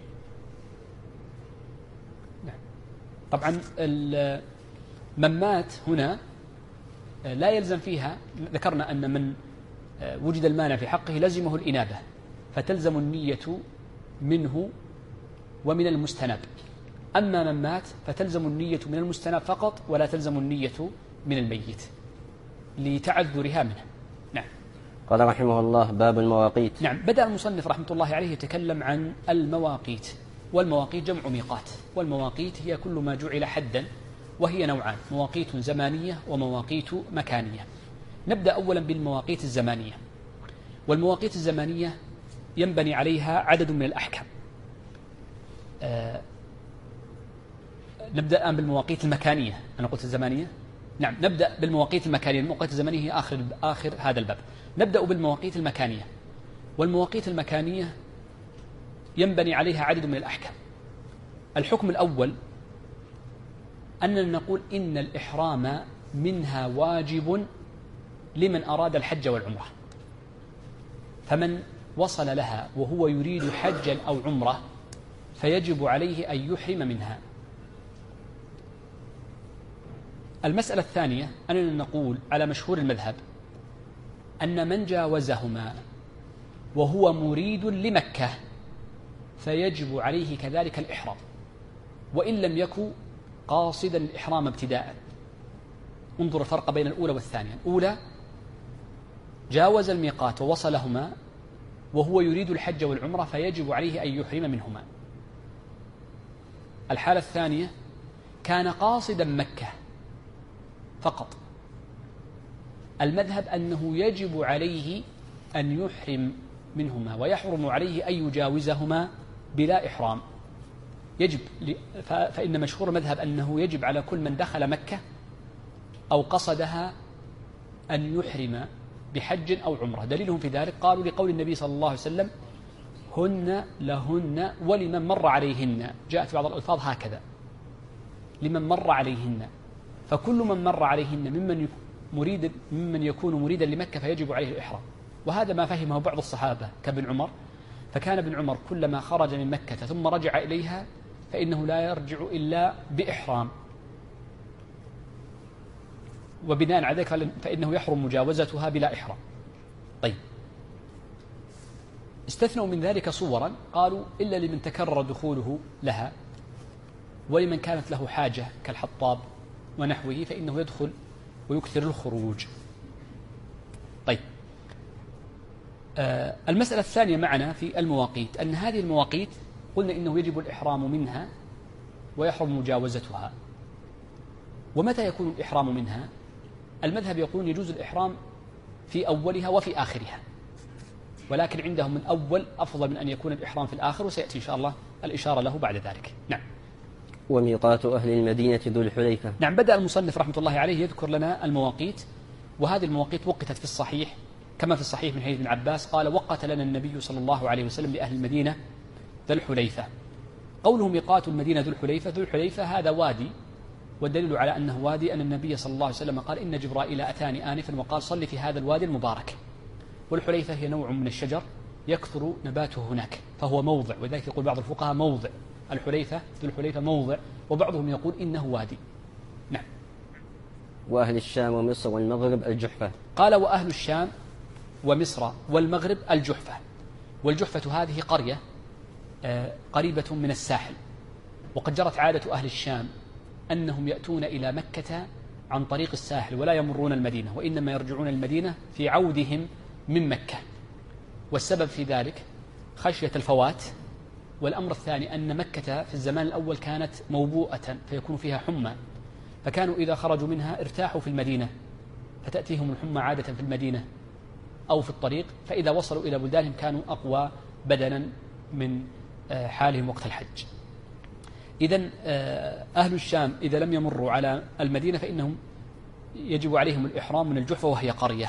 [SPEAKER 2] طبعا من مات هنا لا يلزم فيها، ذكرنا أن من وجد المانع في حقه لزمه الإنابة، فتلزم النية منه ومن المستناب. أما من مات فتلزم النية من المستناب فقط، ولا تلزم النية من الميت لتعذرها منه. نعم.
[SPEAKER 1] قال رحمه الله باب المواقيت.
[SPEAKER 2] نعم. بدأ المصنف رحمة الله عليه يتكلم عن المواقيت. والمواقيت جمع ميقات، والمواقيت هي كل ما جعل حدا، وهي نوعان: مواقيت زمانية ومواقيت مكانية. نبدأ أولا بالمواقيت الزمانية. والمواقيت الزمانية ينبني عليها عدد من الأحكام. نبدأ الآن بالمواقيت المكانية. أنا قلت الزمانية؟ نعم. نبدأ بالمواقيت المكانية. المواقيت الزمانية هي آخر هذا الباب. نبدأ بالمواقيت المكانية. والمواقيت المكانية ينبني عليها عدد من الأحكام. الحكم الأول أننا نقول إن الإحرام منها واجب لمن أراد الحج والعمرة، فمن وصل لها وهو يريد حجا أو عمرة فيجب عليه أن يحرم منها. المسألة الثانية أننا نقول على مشهور المذهب أن من جاوزهما وهو مريد لمكة فيجب عليه كذلك الإحرام، وإن لم يكن قاصدا الإحرام ابتداء. انظر الفرق بين الأولى والثانية. الأولى جاوز الميقات ووصلهما وهو يريد الحج والعمرة فيجب عليه أن يحرم منهما. الحالة الثانية كان قاصدا مكة فقط، المذهب أنه يجب عليه أن يحرم منهما، ويحرم عليه أن يجاوزهما بلا إحرام. يجب، فإن مشهور المذهب أنه يجب على كل من دخل مكة أو قصدها أن يحرم بحج أو عمرة. دليلهم في ذلك قالوا لقول النبي صلى الله عليه وسلم: هن لهن ولمن مر عليهن. جاءت في بعض الألفاظ هكذا: لمن مر عليهن. فكل من مر عليهن ممن يكون مريدا لمكة فيجب عليه الإحرام. وهذا ما فهمه بعض الصحابة كابن عمر، فكان ابن عمر كلما خرج من مكة ثم رجع إليها فإنه لا يرجع إلا بإحرام، وبناء على ذلك فإنه يحرم مجاوزتها بلا إحرام. طيب، استثنوا من ذلك صورا، قالوا إلا لمن تكرر دخوله لها، ولمن كانت له حاجة كالحطاب ونحوه فإنه يدخل ويكثر الخروج. طيب، المسألة الثانية معنا في المواقيت أن هذه المواقيت قلنا إنه يجب الإحرام منها ويحرم مجاوزتها. ومتى يكون الإحرام منها؟ المذهب يقولون يجوز الإحرام في أولها وفي آخرها، ولكن عندهم من أول أفضل من أن يكون الإحرام في الآخر، وسيأتي إن شاء الله الإشارة له بعد ذلك. نعم.
[SPEAKER 1] وميقات أهل المدينة ذو الحليفة.
[SPEAKER 2] نعم، بدأ المصنف رحمة الله عليه يذكر لنا المواقيت، وهذه المواقيت وقتت في الصحيح كما في الصحيح من حديث ابن عباس قال: وقت لنا النبي صلى الله عليه وسلم لأهل المدينة ذو الحليفة. قوله ميقات المدينة ذو الحليفة، ذو الحليفة هذا وادي، والدليل على أنه وادي أن النبي صلى الله عليه وسلم قال: إن جبرائيل أتاني آنفا وقال: صل في هذا الوادي المبارك. والحليفة هي نوع من الشجر يكثر نباته هناك، فهو موضع، ولذلك يقول بعض الفقهاء موضع الحليفة، ذو الحليفة موضع، وبعضهم يقول إنه وادي. نعم.
[SPEAKER 1] وأهل الشام ومصر والمغرب الجحفة.
[SPEAKER 2] قال: وأهل الشام ومصر والمغرب الجحفة. والجحفة هذه قرية قريبة من الساحل، وقد جرت عادة أهل الشام أنهم يأتون إلى مكة عن طريق الساحل ولا يمرون المدينة، وإنما يرجعون المدينة في عودهم من مكة، والسبب في ذلك خشية الفوات، والأمر الثاني أن مكة في الزمان الأول كانت موبوءة فيكون فيها حمى، فكانوا إذا خرجوا منها ارتاحوا في المدينة فتأتيهم الحمى عادة في المدينة أو في الطريق، فإذا وصلوا إلى بلدانهم كانوا أقوى بدنا من حالهم وقت الحج. إذن أهل الشام إذا لم يمروا على المدينة فإنهم يجب عليهم الإحرام من الجحفة وهي قرية.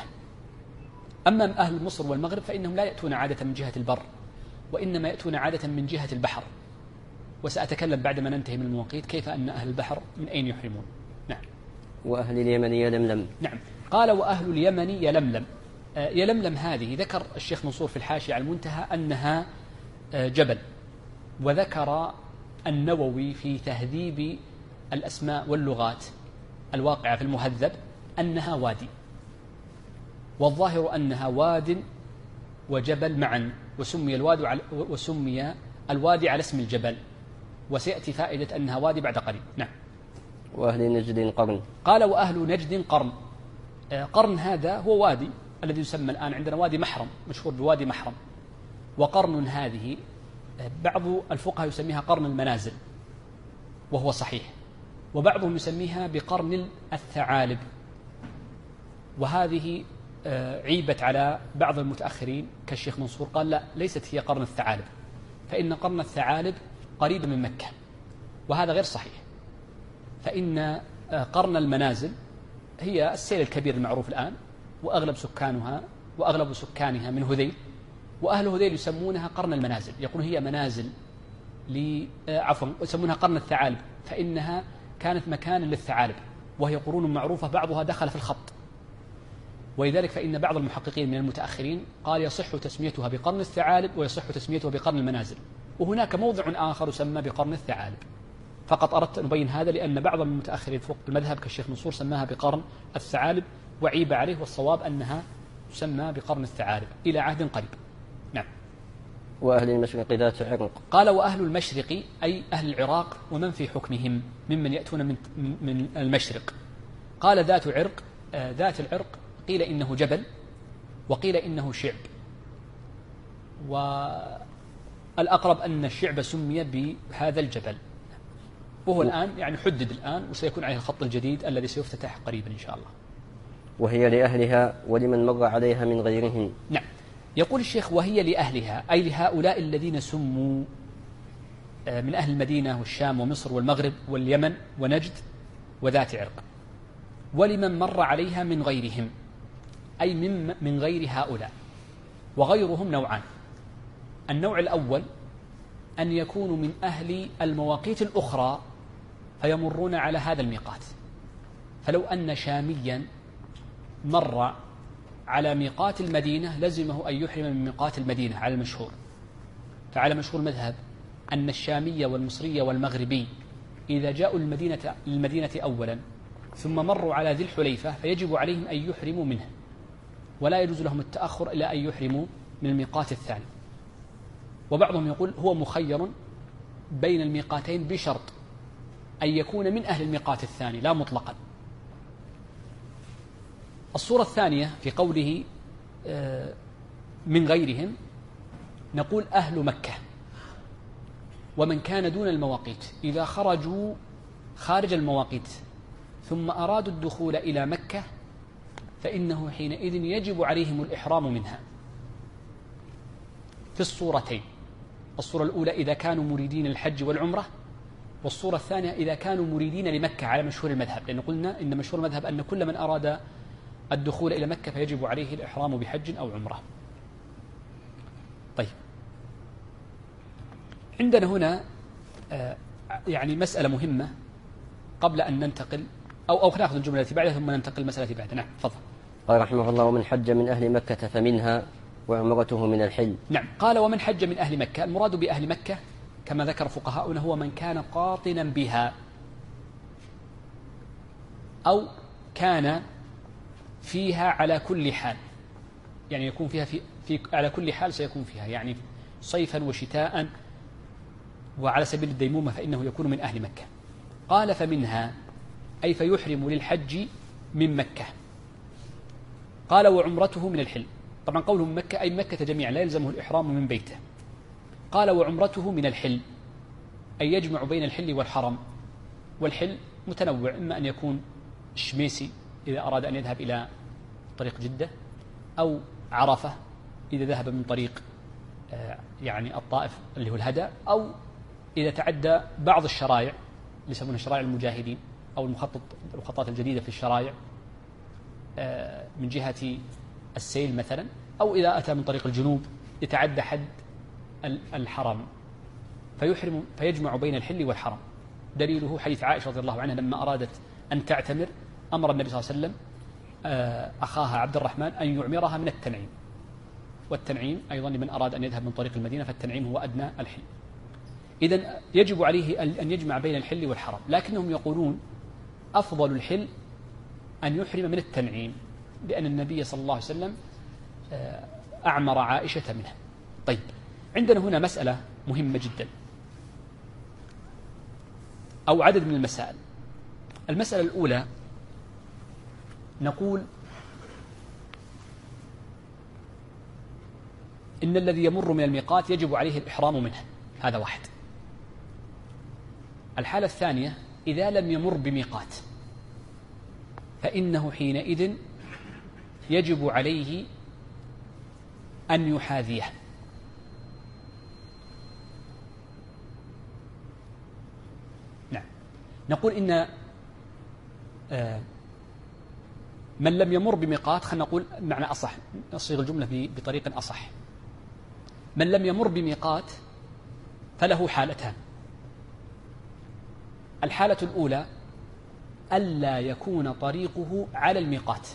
[SPEAKER 2] أما أهل مصر والمغرب فإنهم لا يأتون عادة من جهة البر، وإنما يأتون عادة من جهة البحر، وسأتكلم بعد ما ننتهي من المواقيت كيف أن أهل البحر من أين يحرمون. نعم.
[SPEAKER 1] وأهل اليمن يلملم.
[SPEAKER 2] نعم. قال: وأهل اليمن يلملم. يلملم هذه ذكر الشيخ منصور في الحاشية على المنتهى أنها جبل، وذكر النووي في تهذيب الأسماء واللغات الواقعة في المهذب أنها وادي، والظاهر أنها واد وجبل معا، وسمي الوادي على اسم الجبل، وسيأتي فائدة أنها وادي بعد قليل. نعم.
[SPEAKER 1] وأهل نجد قرن.
[SPEAKER 2] قال: وأهل نجد قرن. قرن هذا هو وادي الذي يسمى الآن عندنا وادي محرم، مشهور بوادي محرم. وقرن هذه بعض الفقهاء يسميها قرن المنازل وهو صحيح، وبعضهم يسميها بقرن الثعالب، وهذه عيبت على بعض المتأخرين كالشيخ منصور، قال: لا، ليست هي قرن الثعالب، فإن قرن الثعالب قريب من مكة، وهذا غير صحيح، فإن قرن المنازل هي السيل الكبير المعروف الآن، وأغلب سكانها من هذيل، وأهل هذيل يسمونها قرن المنازل، يقولون هي منازل يسمونها قرن الثعالب، فإنها كانت مكانا للثعالب، وهي قرون معروفة بعضها دخل في الخط، ولذلك فإن بعض المحققين من المتأخرين قال يصح تسميتها بقرن الثعالب ويصح تسميتها بقرن المنازل، وهناك موضع آخر يسمى بقرن الثعالب. فقط أردت أن أبين هذا لأن بعض المتأخرين فوق المذهب كالشيخ منصور سماها بقرن الثعالب وعيب عليه، والصواب أنها تسمى بقرن الثعالب إلى عهد قريب. نعم.
[SPEAKER 1] وأهل المشرق ذات عرق.
[SPEAKER 2] قال: وأهل المشرق أي أهل العراق ومن في حكمهم ممن يأتون من المشرق. قال: ذات عرق. ذات العرق قيل إنه جبل وقيل إنه شعب، والأقرب أن الشعب سمي بهذا الجبل، وهو الآن يعني حدد الآن، وسيكون عليه الخط الجديد الذي سيفتتح قريبا إن شاء الله.
[SPEAKER 1] وهي لأهلها ولمن مر عليها من غيرهم.
[SPEAKER 2] نعم. يقول الشيخ: وهي لأهلها أي لهؤلاء الذين سموا من أهل المدينة والشام ومصر والمغرب واليمن ونجد وذات عرق، ولمن مر عليها من غيرهم أي من غير هؤلاء. وغيرهم نوعان: النوع الأول أن يكونوا من أهل المواقيت الأخرى فيمرون على هذا الميقات، فلو أن شاميا مر على ميقات المدينة لزمه أن يحرم من ميقات المدينة على المشهور، فعلى مشهور المذهب أن الشامي والمصري والمغربي إذا جاءوا المدينة أولا ثم مروا على ذي الحليفة فيجب عليهم أن يحرموا منه، ولا يجوز لهم التأخر إلى أن يحرموا من الميقات الثاني. وبعضهم يقول هو مخير بين الميقاتين بشرط أن يكون من أهل الميقات الثاني لا مطلقا. الصورة الثانية في قوله من غيرهم نقول أهل مكة ومن كان دون المواقيت إذا خرجوا خارج المواقيت ثم أرادوا الدخول إلى مكة فإنه حينئذ يجب عليهم الإحرام منها في الصورتين. الصورة الأولى إذا كانوا مريدين الحج والعمرة، والصورة الثانية إذا كانوا مريدين لمكة على مشهور المذهب، لأن قلنا إن مشهور المذهب أن كل من أراد الدخول إلى مكة فيجب عليه الإحرام بحج أو عمرة. طيب، عندنا هنا يعني مسألة مهمة قبل أن ننتقل أو نأخذ الجملة التي بعدها ثم ننتقل المسألة التي بعدها. نعم، تفضل.
[SPEAKER 1] قال رحمه الله: ومن حج من أهل مكة فمنها وعمرته من الحل.
[SPEAKER 2] نعم، قال ومن حج من أهل مكة، المراد بأهل مكة كما ذكر فقهاؤنا هو من كان قاطنا بها أو كان فيها على كل حال، يعني يكون فيها في على كل حال سيكون فيها، يعني صيفا وشتاء وعلى سبيل الديمومة فإنه يكون من أهل مكة. قال فمنها أي فيحرم للحج من مكة. قال وعمرته من الحل. طبعا قوله من مكة أي مكة جميعا، لا يلزمه الإحرام من بيته. قال وعمرته من الحل أي يجمع بين الحل والحرم، والحل متنوع، إما أن يكون الشميسي إذا أراد أن يذهب إلى طريق جدة، أو عرفة إذا ذهب من طريق يعني الطائف اللي هو الهدى، أو إذا تعدى بعض الشرائع اللي يسمونها شرائع المجاهدين أو المخططات الجديدة في الشرائع من جهة السيل مثلا، أو إذا أتى من طريق الجنوب يتعدى حد الحرم فيجمع بين الحل والحرم. دليله حديث عائشة رضي الله عنها لما أرادت أن تعتمر أمر النبي صلى الله عليه وسلم أخاها عبد الرحمن أن يعمرها من التنعيم، والتنعيم أيضا لمن أراد أن يذهب من طريق المدينة فالتنعيم هو أدنى الحل. إذن يجب عليه أن يجمع بين الحل والحرم، لكنهم يقولون أفضل الحل أن يحرم من التنعيم، لأن النبي صلى الله عليه وسلم أعمر عائشة منها. طيب، عندنا هنا مسألة مهمة جدا أو عدد من المسائل. المسألة الأولى نقول إن الذي يمر من الميقات يجب عليه الإحرام منه، هذا واحد. الحالة الثانية إذا لم يمر بميقات فإنه حينئذ يجب عليه أن يحاذيه. نعم، نقول إن من لم يمر بميقات، خلينا نقول معنى أصح، نصيغ الجملة بطريق أصح. من لم يمر بميقات فله حالتان. الحالة الأولى ألا يكون طريقه على الميقات،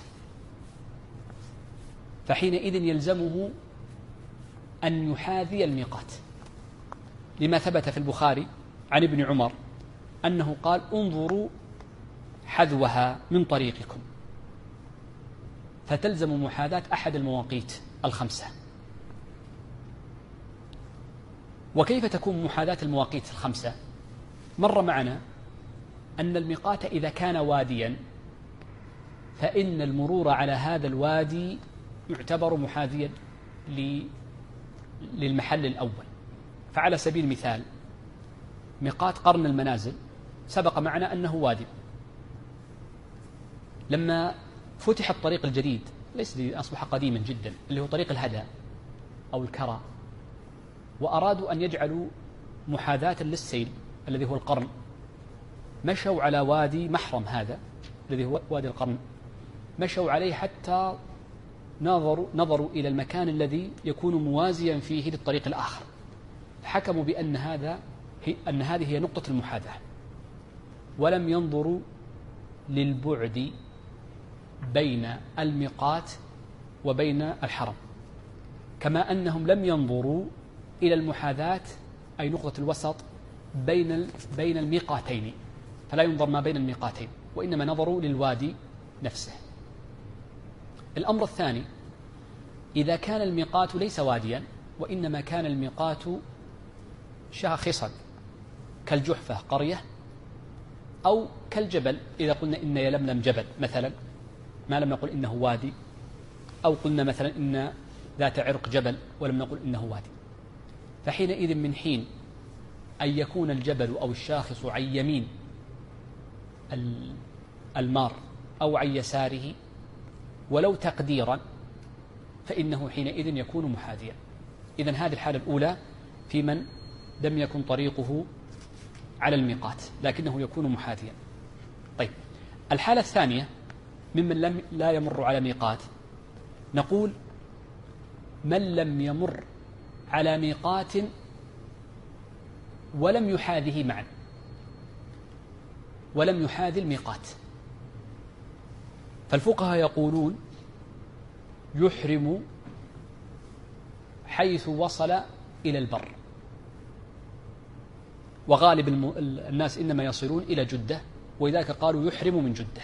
[SPEAKER 2] فحينئذ يلزمه أن يحاذي الميقات، لما ثبت في البخاري عن ابن عمر أنه قال انظروا حذوها من طريقكم، فتلزم محاذاة أحد المواقيت الخمسة. وكيف تكون محاذاة المواقيت الخمسة؟ مر معنا أن الميقات إذا كان واديا فإن المرور على هذا الوادي يعتبر محاذيا للمحل الأول. فعلى سبيل المثال ميقات قرن المنازل سبق معنا أنه وادي، لما فتح الطريق الجديد ليس أصبح قديما جدا اللي هو طريق الهدى أو الكرى، وأرادوا أن يجعلوا محاذاة للسيل الذي هو القرن، مشوا على وادي محرم هذا الذي هو وادي القرن، مشوا عليه حتى نظروا إلى المكان الذي يكون موازيا فيه للطريق الآخر، فحكموا بأن هذه هي نقطة المحاذاة، ولم ينظروا للبعد بين الميقات وبين الحرم، كما أنهم لم ينظروا إلى المحاذاة أي نقطة الوسط بين الميقاتين، فلا ينظر ما بين الميقاتين، وإنما نظروا للوادي نفسه. الأمر الثاني إذا كان الميقات ليس واديا وإنما كان الميقات شاخصا كالجحفة قرية، أو كالجبل إذا قلنا إن يلملم جبل مثلا، ما لم نقل إنه وادي، أو قلنا مثلا إن ذات عرق جبل ولم نقل إنه وادي، فحينئذ من حين أن يكون الجبل أو الشاخص عن يمين المار أو عن يساره ولو تقديرا فإنه حينئذ يكون محاذيا. إذن هذه الحالة الأولى في من لم يكن طريقه على الميقات لكنه يكون محاذيا. طيب، الحالة الثانية ممن لا يمر على ميقات، نقول من لم يمر على ميقات ولم يحاذه معا، ولم يحاذي الميقات. فالفقهاء يقولون يحرم حيث وصل إلى البر، وغالب الناس إنما يصلون إلى جدة، ولذلك قالوا يحرم من جدة.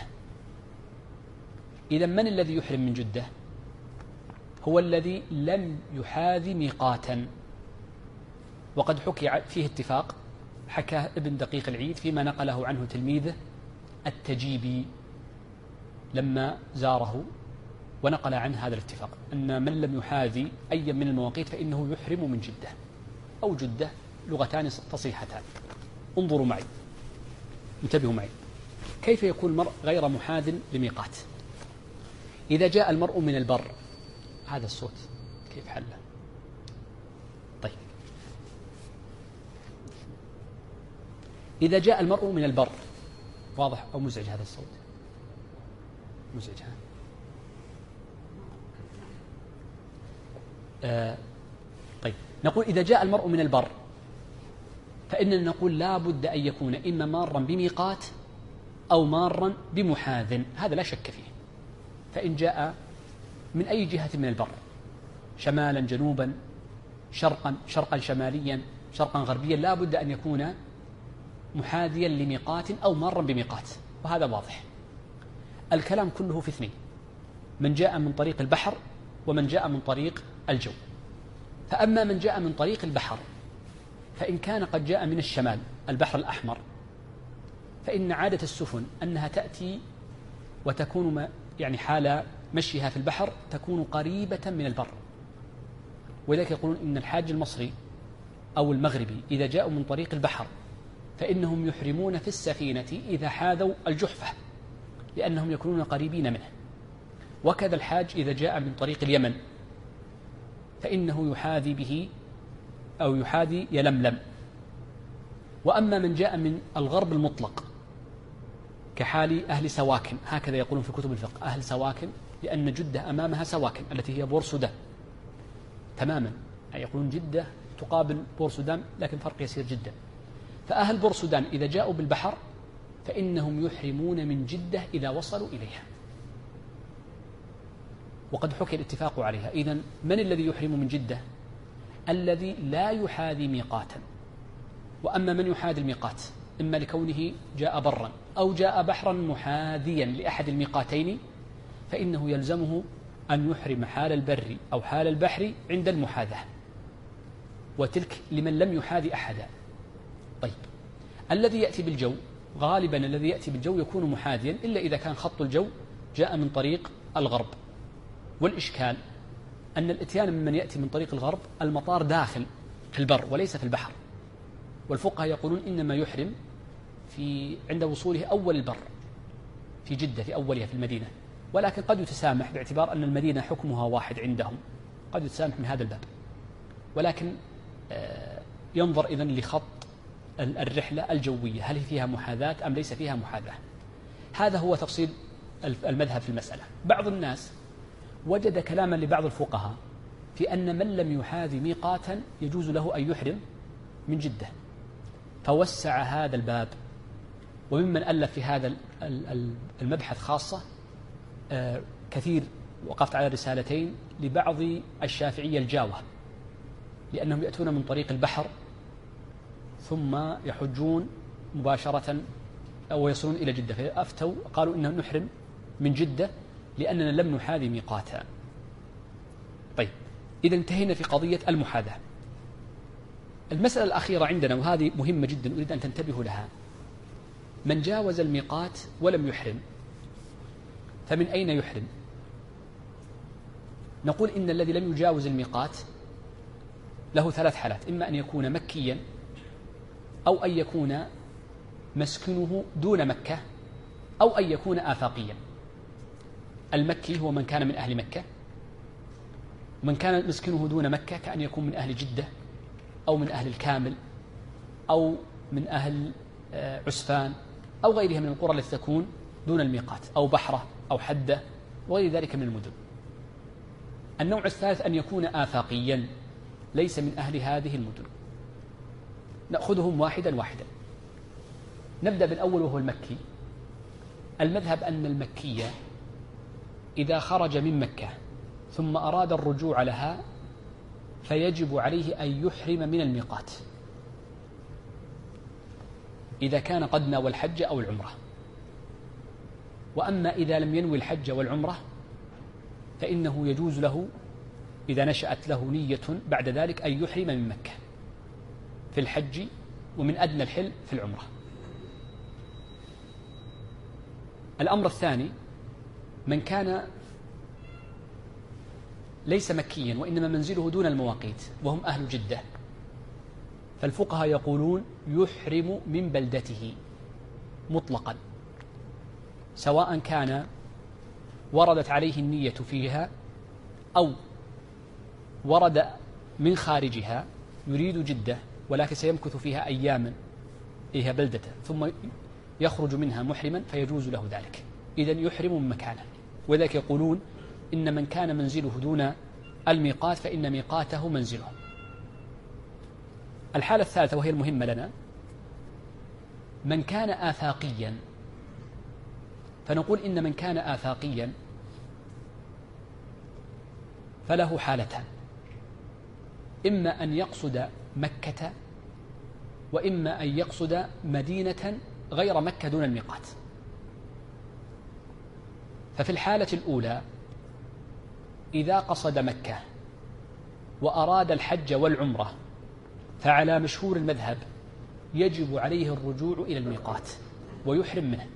[SPEAKER 2] إذا من الذي يحرم من جدة؟ هو الذي لم يحاذي ميقاتا، وقد حكي فيه اتفاق، حكى ابن دقيق العيد فيما نقله عنه تلميذه التجيبي لما زاره، ونقل عنه هذا الاتفاق أن من لم يحاذي أي من المواقيت فإنه يحرم من جدة أو جدة، لغتان فصيحتان. انظروا معي، انتبهوا معي، كيف يكون المرء غير محاذ لميقات؟ إذا جاء المرء من البر، هذا الصوت كيف حله؟ طيب، إذا جاء المرء من البر، واضح أو مزعج هذا الصوت؟ مزعج هذا. طيب، نقول إذا جاء المرء من البر فإننا نقول لا بد أن يكون إما مارا بميقات أو مارا بمحاذ، هذا لا شك فيه. فإن جاء من أي جهة من البر، شمالا جنوبا شرقا شماليا شرقا غربيا، لا بد أن يكون محاذيا لميقات أو مارا بميقات، وهذا واضح. الكلام كله في اثنين: من جاء من طريق البحر ومن جاء من طريق الجو. فأما من جاء من طريق البحر فإن كان قد جاء من الشمال البحر الأحمر، فإن عادة السفن أنها تأتي وتكون يعني حال مشيها في البحر تكون قريبة من البر، ولذلك يقولون إن الحاج المصري أو المغربي إذا جاءوا من طريق البحر فإنهم يحرمون في السفينة إذا حاذوا الجحفة، لأنهم يكونون قريبين منه. وكذا الحاج إذا جاء من طريق اليمن فإنه يحاذي به أو يحاذي يلملم. وأما من جاء من الغرب المطلق كحال أهل سواكن، هكذا يقولون في كتب الفقه، أهل سواكن، لأن جدة أمامها سواكن التي هي بور سودان تماما، يعني يقولون جدة تقابل بور سودان لكن فرق يسير جدا. فأهل بور سودان إذا جاءوا بالبحر فإنهم يحرمون من جدة إذا وصلوا إليها، وقد حكي الاتفاق عليها. إذن من الذي يحرم من جدة؟ الذي لا يحاذي ميقاتا. وأما من يحاذي الميقات إما لكونه جاء برا أو جاء بحرا محاذيا لأحد الميقاتين، فإنه يلزمه أن يحرم حال البر أو حال البحر عند المحاذاة، وتلك لمن لم يحاذي أحدا. طيب، الذي يأتي بالجو غالبا الذي يأتي بالجو يكون محاذيا، إلا إذا كان خط الجو جاء من طريق الغرب. والإشكال أن الإتيان ممن يأتي من طريق الغرب المطار داخل في البر وليس في البحر، والفقهاء يقولون إنما يحرم عند وصوله أول البر في جدة في أولها في المدينة، ولكن قد يتسامح باعتبار أن المدينة حكمها واحد عندهم، قد يتسامح من هذا الباب. ولكن ينظر إذن لخط الرحلة الجوية، هل فيها محاذاة أم ليس فيها محاذاة. هذا هو تفصيل المذهب في المسألة. بعض الناس وجد كلاما لبعض الفقهاء في أن من لم يحاذي ميقاتا يجوز له أن يحرم من جدة، فوسع هذا الباب. وممن ألف في هذا المبحث خاصة كثير، وقفت على رسالتين لبعض الشافعية الجاوة، لأنهم يأتون من طريق البحر ثم يحجون مباشرة أو يصلون إلى جدة، فأفتوا قالوا إنه نحرم من جدة لأننا لم نحاذي ميقاتا. طيب، إذا انتهينا في قضية المحاذاة. المسألة الأخيرة عندنا وهذه مهمة جدا أريد أن تنتبهوا لها: من جاوز الميقات ولم يحرم فمن أين يحرم؟ نقول إن الذي لم يجاوز الميقات له ثلاث حالات: إما أن يكون مكيا، أو أن يكون مسكنه دون مكة، أو أن يكون آفاقيا. المكي هو من كان من أهل مكة، ومن كان مسكنه دون مكة كأن يكون من أهل جدة أو من أهل الكامل أو من أهل عسفان أو غيرها من القرى التي تكون دون الميقات، أو بحرة أو حدة وغير ذلك من المدن. النوع الثالث أن يكون آفاقيا ليس من أهل هذه المدن. نأخذهم واحدا واحدا. نبدأ بالأول وهو المكي. المذهب أن المكي إذا خرج من مكة ثم أراد الرجوع لها فيجب عليه أن يحرم من الميقات إذا كان قد نوى الحج أو العمرة. وأما إذا لم ينوي الحج والعمرة فإنه يجوز له إذا نشأت له نية بعد ذلك أن يحرم من مكة في الحج ومن أدنى الحل في العمرة. الأمر الثاني من كان ليس مكيا وإنما منزله دون المواقيت وهم أهل جدة، فالفقهاء يقولون يحرم من بلدته مطلقا، سواء كان وردت عليه النية فيها أو ورد من خارجها يريد جدة ولكن سيمكث فيها أياما إيها بلدته ثم يخرج منها محرما فيجوز له ذلك. إذن يحرم من مكانه. وذلك يقولون إن من كان منزله دون الميقات فإن ميقاته منزله. الحالة الثالثة وهي المهمة لنا من كان آفاقيا، فنقول إن من كان آفاقيا فله حالتان: إما أن يقصد مكة وإما أن يقصد مدينة غير مكة دون الميقات. ففي الحالة الأولى إذا قصد مكة وأراد الحج والعمرة فعلى مشهور المذهب يجب عليه الرجوع إلى الميقات ويحرم منه،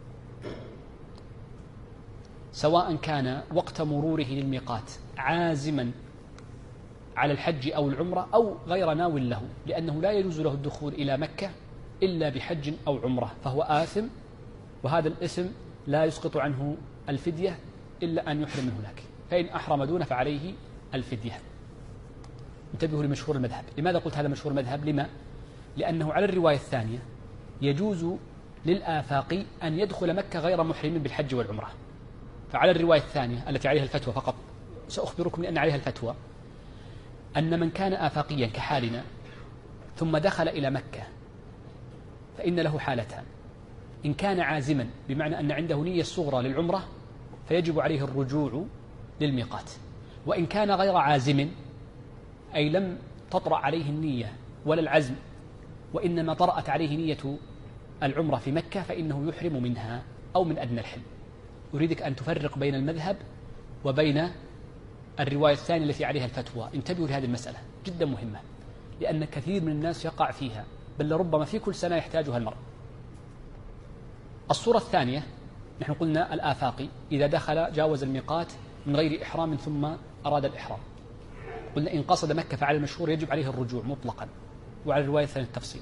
[SPEAKER 2] سواء كان وقت مروره للميقات عازما على الحج أو العمرة أو غير ناو له، لأنه لا يجوز له الدخول إلى مكة إلا بحج أو عمرة فهو آثم، وهذا الإثم لا يسقط عنه الفدية إلا أن يحرم من هناك، فإن أحرم دون فعليه الفدية. انتبهوا لمشهور المذهب. لماذا قلت هذا مشهور المذهب؟ لما؟ لأنه على الرواية الثانية يجوز للآفاقي أن يدخل مكة غير محرم بالحج والعمرة. فعلى الرواية الثانية التي عليها الفتوى فقط سأخبركم بأن عليها الفتوى أن من كان آفاقيا كحالنا ثم دخل إلى مكة فإن له حالتان: إن كان عازما بمعنى أن عنده نية صغرى للعمرة فيجب عليه الرجوع للميقات، وإن كان غير عازم أي لم تطرأ عليه النية ولا العزم وإنما طرأت عليه نية العمرة في مكة فإنه يحرم منها أو من أدنى الحل. أريدك أن تفرق بين المذهب وبين الرواية الثانية التي عليها الفتوى. انتبهوا لهذه المسألة جدا مهمة، لأن كثير من الناس يقع فيها، بل لربما في كل سنة يحتاجها المرء. الصورة الثانية نحن قلنا الآفاقي إذا دخل جاوز الميقات من غير إحرام ثم أراد الإحرام، قلنا إن قصد مكة فعلى المشهور يجب عليه الرجوع مطلقا، وعلى الرواية الثانية التفصيل.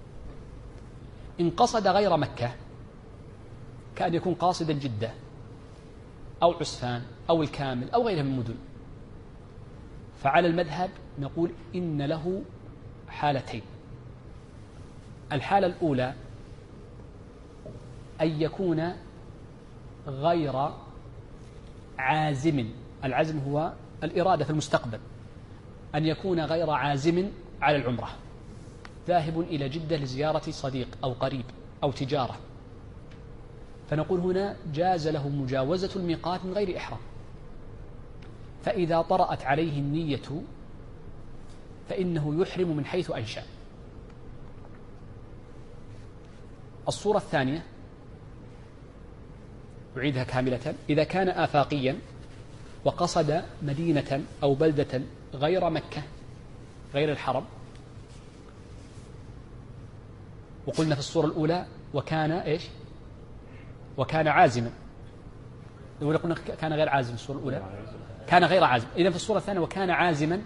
[SPEAKER 2] إن قصد غير مكة كأن يكون قاصدا جدة أو عسفان أو الكامل أو غيرها من المدن، فعلى المذهب نقول إن له حالتين: الحالة الأولى أن يكون غير عازم، العزم هو الإرادة في المستقبل، أن يكون غير عازم على العمرة، ذاهب إلى جدة لزيارة صديق أو قريب أو تجارة، فنقول هنا جاز له مجاوزة الميقات من غير إحرام، فإذا طرأت عليه النية فإنه يحرم من حيث أنشأ. الصورة الثانية أعيدها كاملة: إذا كان آفاقيا وقصد مدينة أو بلدة غير مكة غير الحرم، وقلنا في الصورة الأولى وكان إيش؟ وكان عازما. الأولى قلنا كان غير عازم، الصورة الأولى كان غير عازم. إذن في الصورة الثانية وكان عازما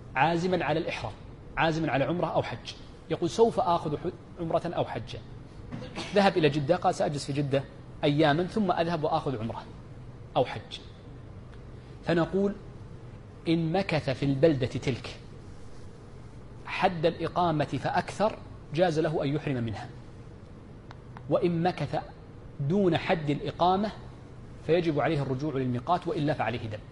[SPEAKER 2] على الإحرام، عازما على عمرة أو حج، يقول سوف آخذ عمرة أو حجة، ذهب إلى جدة، قال سأجلس في جدة أياما ثم أذهب وآخذ عمرة أو حج، فنقول إن مكث في البلدة تلك حد الإقامة فأكثر جاز له أن يحرم منها، وإن مكث دون حد الإقامة فيجب عليه الرجوع للميقات، وإلا فعليه دم.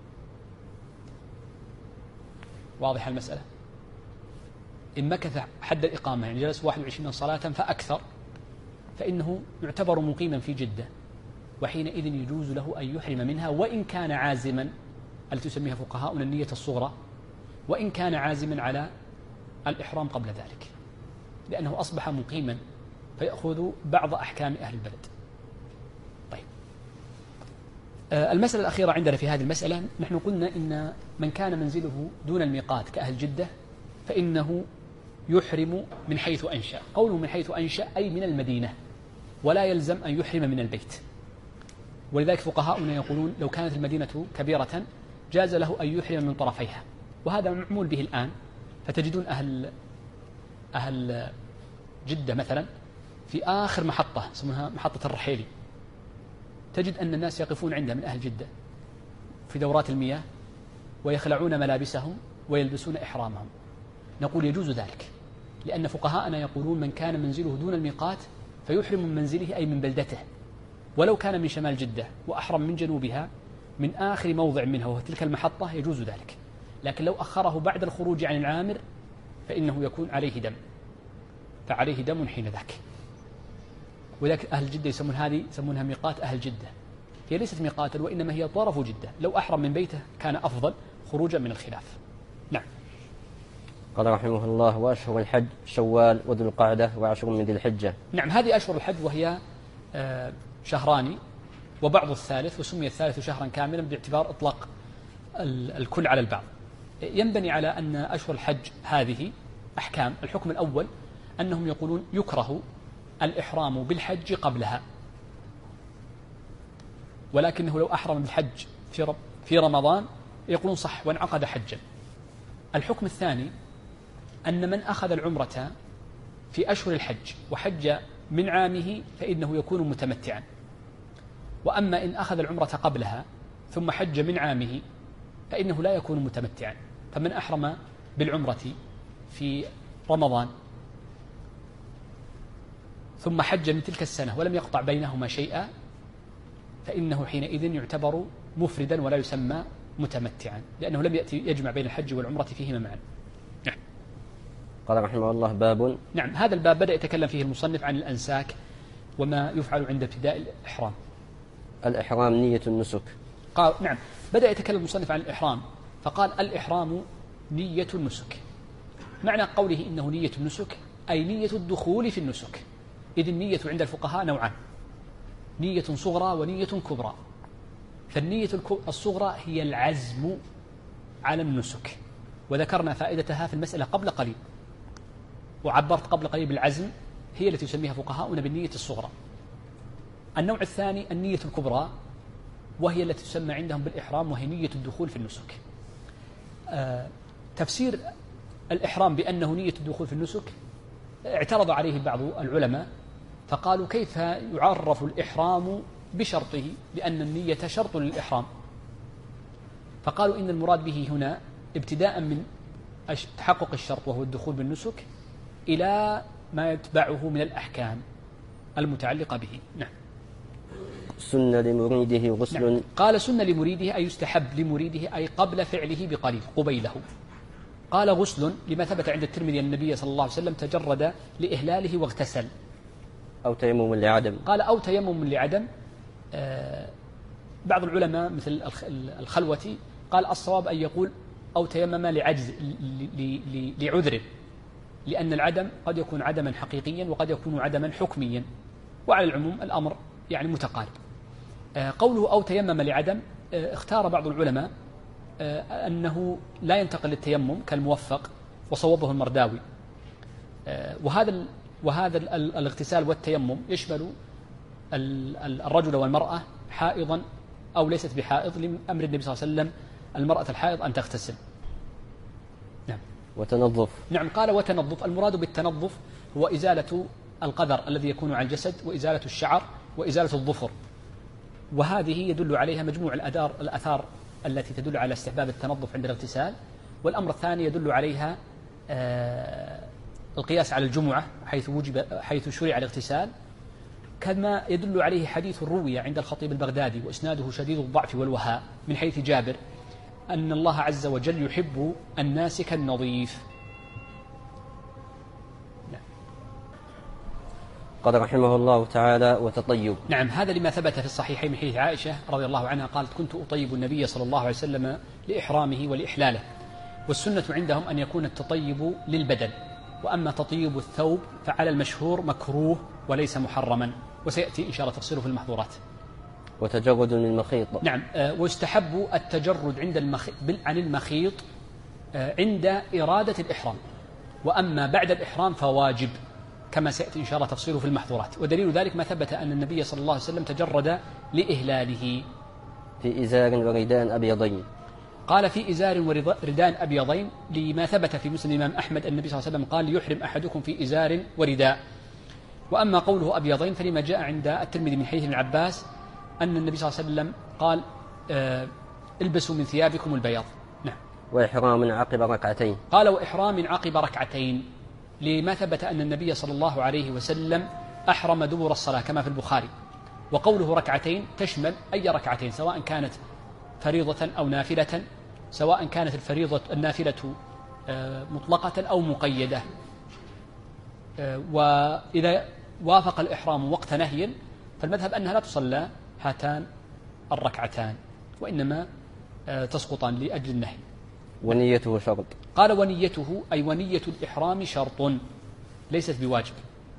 [SPEAKER 2] واضح المسألة؟ إن مكث حد الإقامة يعني جلس 21 صلاة فأكثر فإنه يعتبر مقيما في جدة، وحينئذ يجوز له أن يحرم منها وإن كان عازما، التي تسميها فقهاؤنا النية الصغرى، وإن كان عازما على الإحرام قبل ذلك، لأنه أصبح مقيما فيأخذ بعض أحكام أهل البلد. طيب، المسألة الأخيرة عندنا في هذه المسألة، نحن قلنا إن من كان منزله دون الميقات كأهل جدة فإنه يحرم من حيث أنشأ. قوله من حيث أنشأ أي من المدينة، ولا يلزم أن يحرم من البيت. ولذلك فقهاؤنا يقولون لو كانت المدينة كبيرة جاز له أن يحرم من طرفيها، وهذا معمول به الآن. فتجدون أهل جدة مثلا في آخر محطة اسمها محطة الرحيلي، تجد أن الناس يقفون عندها من أهل جدة في دورات المياه ويخلعون ملابسهم ويلبسون إحرامهم. نقول يجوز ذلك، لأن فقهاءنا يقولون من كان منزله دون الميقات فيحرم من منزله أي من بلدته، ولو كان من شمال جدة وأحرم من جنوبها من آخر موضع منها وهو تلك المحطة يجوز ذلك. لكن لو أخره بعد الخروج عن العامر فإنه يكون عليه دم، فعليه دم حين ذاك. ولكن أهل جدة يسمونها ميقات أهل جدة، هي ليست ميقاتا وإنما هي طرف جدة. لو أحرم من بيته كان أفضل خروجا من الخلاف. نعم.
[SPEAKER 1] قال رحمه الله: وأشهر الحج شوال وذو القعدة وعشر من ذي الحجة.
[SPEAKER 2] نعم، هذه أشهر الحج وهي شهران وبعض الثالث، وسمي الثالث شهرا كاملا باعتبار إطلاق الكل على البعض. ينبني على أن أشهر الحج هذه أحكام. الحكم الأول أنهم يقولون يكره الإحرام بالحج قبلها، ولكنه لو أحرم بالحج في رمضان يقولون صح وانعقد حجا. الحكم الثاني أن من أخذ العمرة في أشهر الحج وحج من عامه فإنه يكون متمتعا، وأما إن أخذ العمرة قبلها ثم حج من عامه فإنه لا يكون متمتعا. فمن أحرم بالعمرة في رمضان ثم حج من تلك السنة ولم يقطع بينهما شيئا فإنه حينئذ يعتبر مفردا ولا يسمى متمتعا، لأنه لم يأتي يجمع بين الحج والعمرة فيهما معا. نعم.
[SPEAKER 1] قال رحمه الله: باب.
[SPEAKER 2] نعم، هذا الباب بدأ يتكلم فيه المصنف عن الأنساك وما يفعل عند ابتداء الإحرام.
[SPEAKER 1] الإحرام نية النسك.
[SPEAKER 2] قال نعم، بدأ يتكلم المصنف عن الإحرام فقال: الإحرام نية النسك. معنى قوله إنه نية النسك أي نية الدخول في النسك. إذ النية عند الفقهاء نوعان: نية صغرى ونية كبرى. فالنية الصغرى هي العزم على النسك، وذكرنا فائدتها في المسألة قبل قليل، وعبرت قبل قليل بالعزم، هي التي يسميها فقهاؤنا بالنية الصغرى. النوع الثاني النية الكبرى، وهي التي تسمى عندهم بالإحرام، وهي نية الدخول في النسك. تفسير الإحرام بأنه نية الدخول في النسك اعترض عليه بعض العلماء فقالوا: كيف يعرف الإحرام بشرطه، لأن النية شرط للإحرام؟ فقالوا إن المراد به هنا ابتداء من تحقق الشرط وهو الدخول بالنسك إلى ما يتبعه من الأحكام المتعلقة به. نعم.
[SPEAKER 1] سن لمريده غسل.
[SPEAKER 2] نعم. قال: سن لمريده أي يستحب لمريده أي قبل فعله بقليل، قبيله. قال: غسل لما ثبت عند الترمذي أن النبي صلى الله عليه وسلم تجرد لإهلاله واغتسل.
[SPEAKER 1] أو تيمم لعدم.
[SPEAKER 2] قال: أو تيمم لعدم. بعض العلماء مثل الخلوتي قال: الصواب أن يقول أو تيمم لعجز لعذر، لأن العدم قد يكون عدما حقيقيا وقد يكون عدما حكميا، وعلى العموم الأمر يعني متقارب. قوله أو تيمم لعدم اختار بعض العلماء أنه لا ينتقل للتيمم كالموفق، وصوبه المرداوي. وهذا الاغتسال والتيمم يشمل الرجل والمرأة حائضا أو ليست بحائض، لأمر النبي صلى الله عليه وسلم المرأة الحائض أن تغتسل. نعم.
[SPEAKER 1] وتنظف.
[SPEAKER 2] نعم. قال: وتنظف. المراد بالتنظف هو إزالة القذر الذي يكون على الجسد، وإزالة الشعر، وإزالة الظفر، وهذه يدل عليها مجموع الآثار التي تدل على استحباب التنظف عند الاغتسال. والأمر الثاني يدل عليها القياس على الجمعة حيث شرع الاغتسال، كما يدل عليه حديث روي عند الخطيب البغدادي وإسناده شديد الضعف والوهاء من حيث جابر أن الله عز وجل يحب الناسك النظيف.
[SPEAKER 1] قال رحمه الله تعالى: وتطيب.
[SPEAKER 2] نعم، هذا لما ثبت في الصحيحين من حديث عائشة رضي الله عنها قالت: كنت أطيب النبي صلى الله عليه وسلم لإحرامه ولإحلاله. والسنة عندهم أن يكون التطيب للبدن، وأما تطيب الثوب فعلى المشهور مكروه وليس محرما، وسيأتي إن شاء الله تفصيله في المحظورات.
[SPEAKER 1] وتجرد من المخيط.
[SPEAKER 2] نعم، ويستحب التجرد عن المخيط عند إرادة الإحرام، وأما بعد الإحرام فواجب، كما سيأتي إن شاء الله تفصيله في المحظورات. ودليل ذلك ما ثبت أن النبي صلى الله عليه وسلم تجرد لإهلاله
[SPEAKER 1] في إزار ورداء أبيضين.
[SPEAKER 2] قال: في إزار ورداء أبيضين، لما ثبت في مسند الإمام أحمد النبي صلى الله عليه وسلم قال: يحرم أحدكم في إزار ورداء. وأما قوله أبيضين فلما جاء عند الترمذي من حديث ابن عباس أن النبي صلى الله عليه وسلم قال: البسوا من ثيابكم البياض. نعم.
[SPEAKER 1] وإحرام عقب ركعتين.
[SPEAKER 2] قال: وإحرام عقب ركعتين، لما ثبت أن النبي صلى الله عليه وسلم أحرم دبر الصلاة كما في البخاري. وقوله ركعتين تشمل أي ركعتين، سواء كانت فريضة أو نافلة، سواء كانت النافلة مطلقة أو مقيدة. وإذا وافق الإحرام وقت نهي فالمذهب أنها لا تصلى هاتان الركعتان، وإنما تسقطان لأجل النهي.
[SPEAKER 1] ونيته شرط.
[SPEAKER 2] قال: ونيته أي ونية الإحرام شرط ليست بواجب.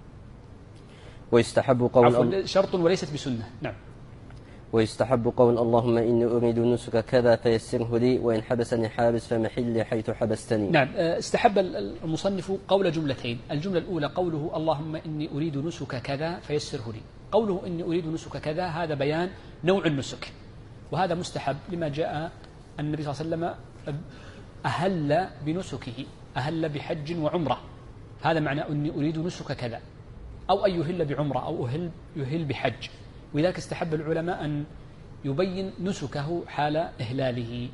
[SPEAKER 1] ويستحب قول
[SPEAKER 2] شرط وليست بسنة. نعم.
[SPEAKER 1] ويستحب قول: اللهم إني أريد نسك كذا فيسره لي، وإن حبسني حابس فمحلي حيث حبستني.
[SPEAKER 2] نعم، استحب المصنف قول جملتين. الجملة الأولى قوله: اللهم إني أريد نسك كذا فيسره لي. قوله إني أريد نسك كذا هذا بيان نوع النسك، وهذا مستحب لما جاء النبي صلى الله عليه وسلم أهل بنسكه، أهل بحج وعمرة، هذا معنى أني أريد نسك كذا، أو أن يهل بعمرة أو يهل بحج. ولذلك استحب العلماء أن يبين نسكه حال إهلاله.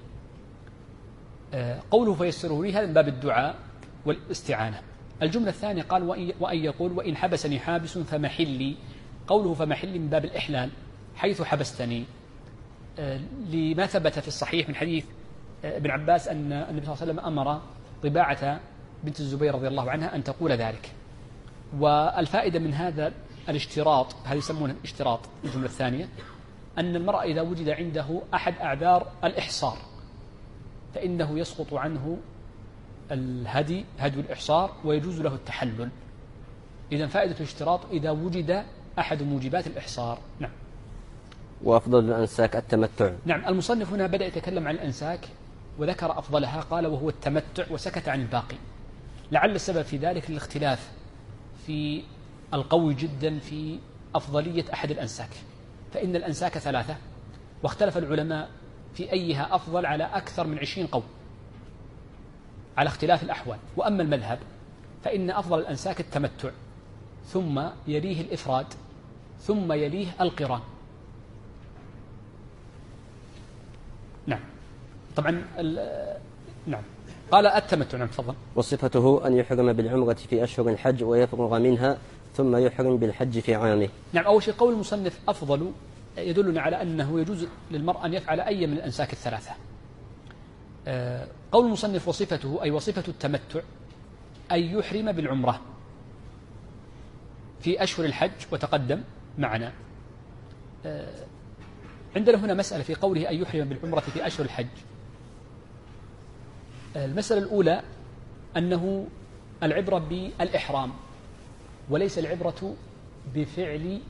[SPEAKER 2] قوله فيسره لي هذا من باب الدعاء والاستعانة. الجملة الثانية قال: وأن يقول: وإن حبسني حابس فمحلي. قوله فمحلي من باب الإحلال حيث حبستني، لما ثبت في الصحيح من حديث ابن عباس أن النبي صلى الله عليه وسلم أمر طباعة بنت الزبير رضي الله عنها أن تقول ذلك. والفائدة من هذا الاشتراط، هذا يسمونه الاشتراط الجملة الثانية، أن المرأة إذا وجد عنده أحد أعذار الإحصار فإنه يسقط عنه هدي الإحصار ويجوز له التحلل. إذن فائدة الاشتراط إذا وجد أحد موجبات الإحصار. نعم.
[SPEAKER 1] وأفضل الأنساك التمتع.
[SPEAKER 2] نعم، المصنف هنا بدأ يتكلم عن الأنساك وذكر أفضلها، قال: وهو التمتع، وسكت عن الباقي. لعل السبب في ذلك الاختلاف في القوي جدا في أفضلية أحد الأنساك، فإن الأنساك 3، واختلف العلماء في أيها أفضل على أكثر من 20 قول على اختلاف الأحوال. وأما المذهب فإن أفضل الأنساك التمتع، ثم يليه الإفراد، ثم يليه القران. نعم. طبعا نعم. قال التمتع. نعم، تفضل.
[SPEAKER 1] وصفته أن يحرم بالعمرة في أشهر الحج ويفرغ منها، ثم يحرم بالحج في عامه.
[SPEAKER 2] نعم. أول شيء قول المصنف أفضل يدلنا على أنه يجوز للمرء أن يفعل أي من الأنساك 3. قول المصنف وصفته أي وصفة التمتع أن يحرم بالعمرة في أشهر الحج، وتقدم معنا. عندنا هنا مسألة في قوله أن يحرم بالعمرة في أشهر الحج. المسألة الأولى أنه العبرة بالإحرام وليس العبرة بفعل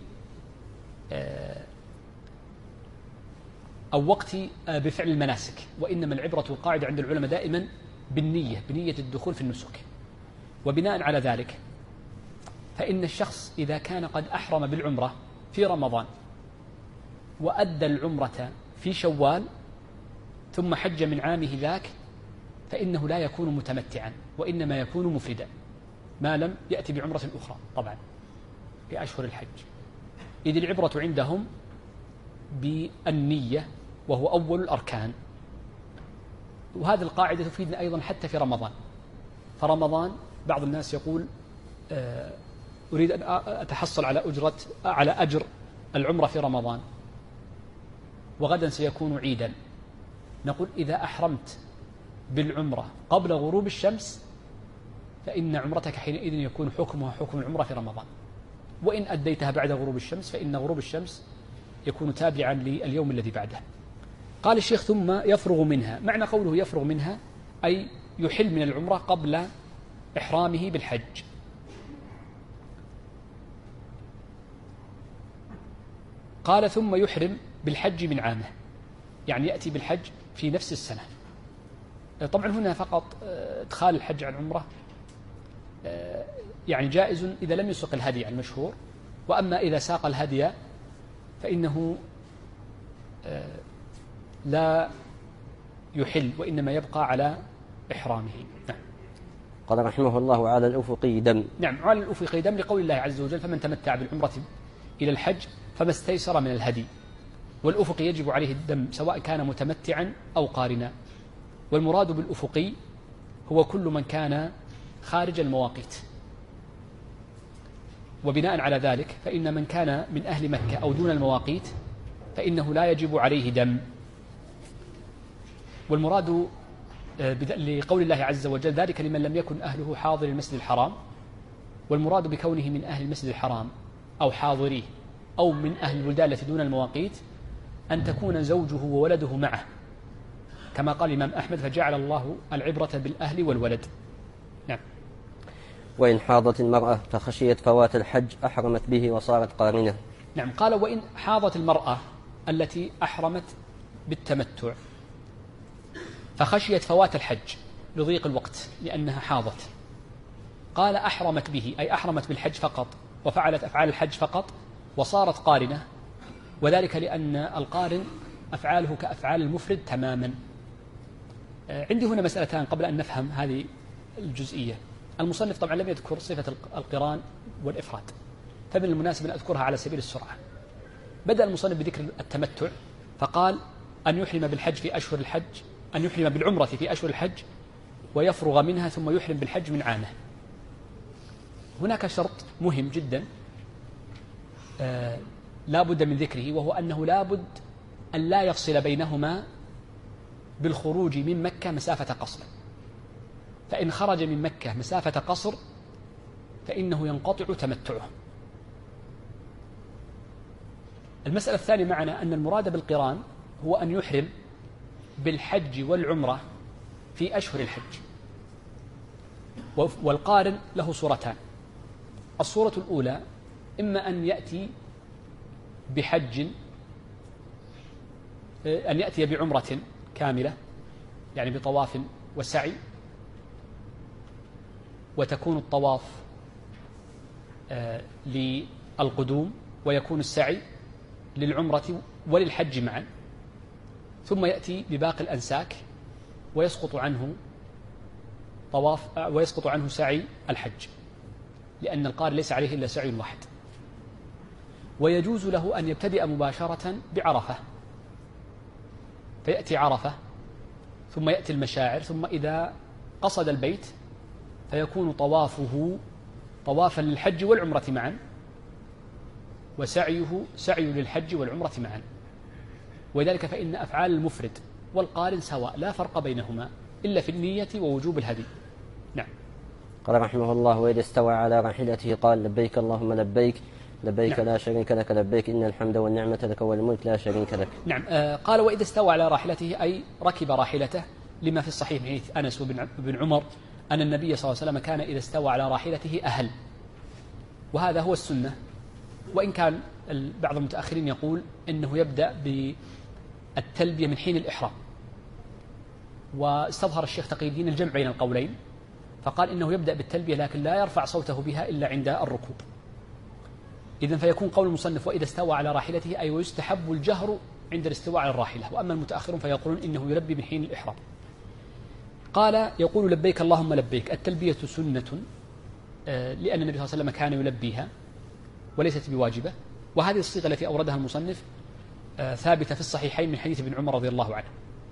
[SPEAKER 2] أو وقت بفعل المناسك، وإنما العبرة القاعدة عند العلماء دائما بنية الدخول في النسك. وبناء على ذلك فإن الشخص إذا كان قد أحرم بالعمرة في رمضان وأدى العمرة في شوال ثم حج من عامه ذاك، فإنه لا يكون متمتعا، وإنما يكون مفردا ما لم يأتي بعمرة أخرى طبعا. في أشهر الحج، إذ العبرة عندهم بالنية وهو أول الأركان. وهذه القاعدة تفيدنا أيضا حتى في رمضان. فرمضان بعض الناس يقول أريد أن أتحصل على أجر العمرة في رمضان وغدا سيكون عيدا. نقول إذا أحرمت بالعمرة قبل غروب الشمس فإن عمرتك حينئذ يكون حكمها حكم العمرة في رمضان، وإن أديتها بعد غروب الشمس فإن غروب الشمس يكون تابعا لليوم الذي بعده. قال الشيخ ثم يفرغ منها. معنى قوله يفرغ منها أي يحل من العمرة قبل إحرامه بالحج. قال ثم يحرم بالحج من عامه، يعني يأتي بالحج في نفس السنة. طبعا هنا فقط إدخال الحج على العمرة يعني جائز إذا لم يسق الهدي المشهور، وأما إذا ساق الهدي فإنه لا يحل وإنما يبقى على إحرامه. نعم.
[SPEAKER 1] قال رحمه الله على الأفقي دم.
[SPEAKER 2] نعم، على الأفقي دم لقول الله عز وجل فمن تمتع بالعمرة إلى الحج فما استيسر من الهدي. والأفقي يجب عليه الدم سواء كان متمتعا أو قارنا. والمراد بالأفقي هو كل من كان خارج المواقيت. وبناء على ذلك فإن من كان من أهل مكة أو دون المواقيت فإنه لا يجب عليه دم. والمراد لقول الله عز وجل ذلك لمن لم يكن أهله حاضر المسجد الحرام. والمراد بكونه من أهل المسجد الحرام أو حاضريه أو من أهل البلدان التي دون المواقيت أن تكون زوجه وولده معه، كما قال الإمام أحمد فجعل الله العبرة بالأهل والولد. نعم.
[SPEAKER 1] وإن حاضت المرأة فخشيت فوات الحج أحرمت به وصارت قارنة.
[SPEAKER 2] نعم. قال وإن حاضت المرأة التي أحرمت بالتمتع فخشيت فوات الحج لضيق الوقت لأنها حاضت، قال أحرمت به أي أحرمت بالحج فقط وفعلت أفعال الحج فقط وصارت قارنة، وذلك لأن القارن أفعاله كأفعال المفرد تماما. عندي هنا مسألتان قبل أن نفهم هذه الجزئية. المصنف طبعا لم يذكر صفة القران والإفراد، فمن المناسب أن أذكرها على سبيل السرعة. بدأ المصنف بذكر التمتع فقال أن يحرم بالحج في أشهر الحج، أن يحرم بالعمرة في أشهر الحج ويفرغ منها ثم يحرم بالحج من عامه. هناك شرط مهم جدا لا بد من ذكره، وهو أنه لا بد أن لا يفصل بينهما بالخروج من مكة مسافة قصر. فإن خرج من مكة مسافة قصر فإنه ينقطع تمتعه. المسألة الثانية معنا أن المراد بالقران هو أن يحرم بالحج والعمرة في أشهر الحج. والقارن له صورتان. الصورة الأولى إما أن يأتي بحج، أن يأتي بعمرة كاملة يعني بطواف وسعي، وتكون الطواف للقدوم ويكون السعي للعمرة وللحج معا، ثم يأتي بباقي الأنساك ويسقط عنه سعي الحج، لأن القارن ليس عليه إلا سعي واحد. ويجوز له أن يبتدئ مباشرة بعرفة فيأتي عرفة ثم يأتي المشاعر، ثم إذا قصد البيت فيكون طوافه طوافا للحج والعمرة معا، وسعيه سعي للحج والعمرة معا. ولذلك فإن أفعال المفرد والقارن سواء لا فرق بينهما إلا في النية ووجوب الهدي. نعم.
[SPEAKER 1] قال رحمه الله وإذا استوى على راحلته قال لبيك اللهم لبيك لبيك. نعم. لا شريك لك لبيك إن الحمد والنعمة لك والملك لا شريك لك.
[SPEAKER 2] نعم. قال وإذا استوى على راحلته أي ركب راحلته، لما في الصحيح من حديث أنس وابن عمر أن النبي صلى الله عليه وسلم كان إذا استوى على راحلته أهل، وهذا هو السنة. وإن كان بعض المتأخرين يقول إنه يبدأ بالتلبية من حين الإحرام، واستظهر الشيخ تقي الدين الجمع بين القولين فقال إنه يبدأ بالتلبية لكن لا يرفع صوته بها إلا عند الركوب. إذن فيكون قول المصنف وإذا استوى على راحلته أي ويستحب الجهر عند الاستواء على الراحلة، وأما المتأخرون فيقولون إنه يلبي من حين الإحرام. قال يقول لبيك اللهم لبيك. التلبية سنة لأن النبي صلى الله عليه وسلم كان يلبيها، وليست بواجبة. وهذه الصيغة التي أوردها المصنف ثابتة في الصحيحين من حديث ابن عمر رضي الله عنه،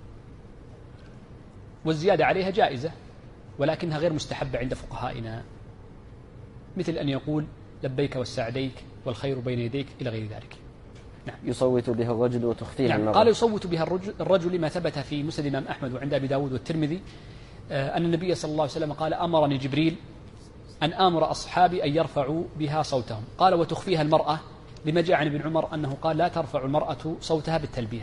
[SPEAKER 2] والزيادة عليها جائزة ولكنها غير مستحبة عند فقهائنا، مثل أن يقول لبيك والسعديك والخير بين يديك إلى غير ذلك.
[SPEAKER 1] نعم. يصوت بها الرجل وتخفيها
[SPEAKER 2] نعم.
[SPEAKER 1] المرأة.
[SPEAKER 2] قال يصوت بها الرجل لما ثبت في مسند الإمام أحمد وعند أبي داود والترمذي أن النبي صلى الله عليه وسلم قال أمرني جبريل أن آمر أصحابي أن يرفعوا بها صوتهم. قال وتخفيها المرأة لما جاء عن ابن عمر أنه قال لا ترفع المرأة صوتها بالتلبية.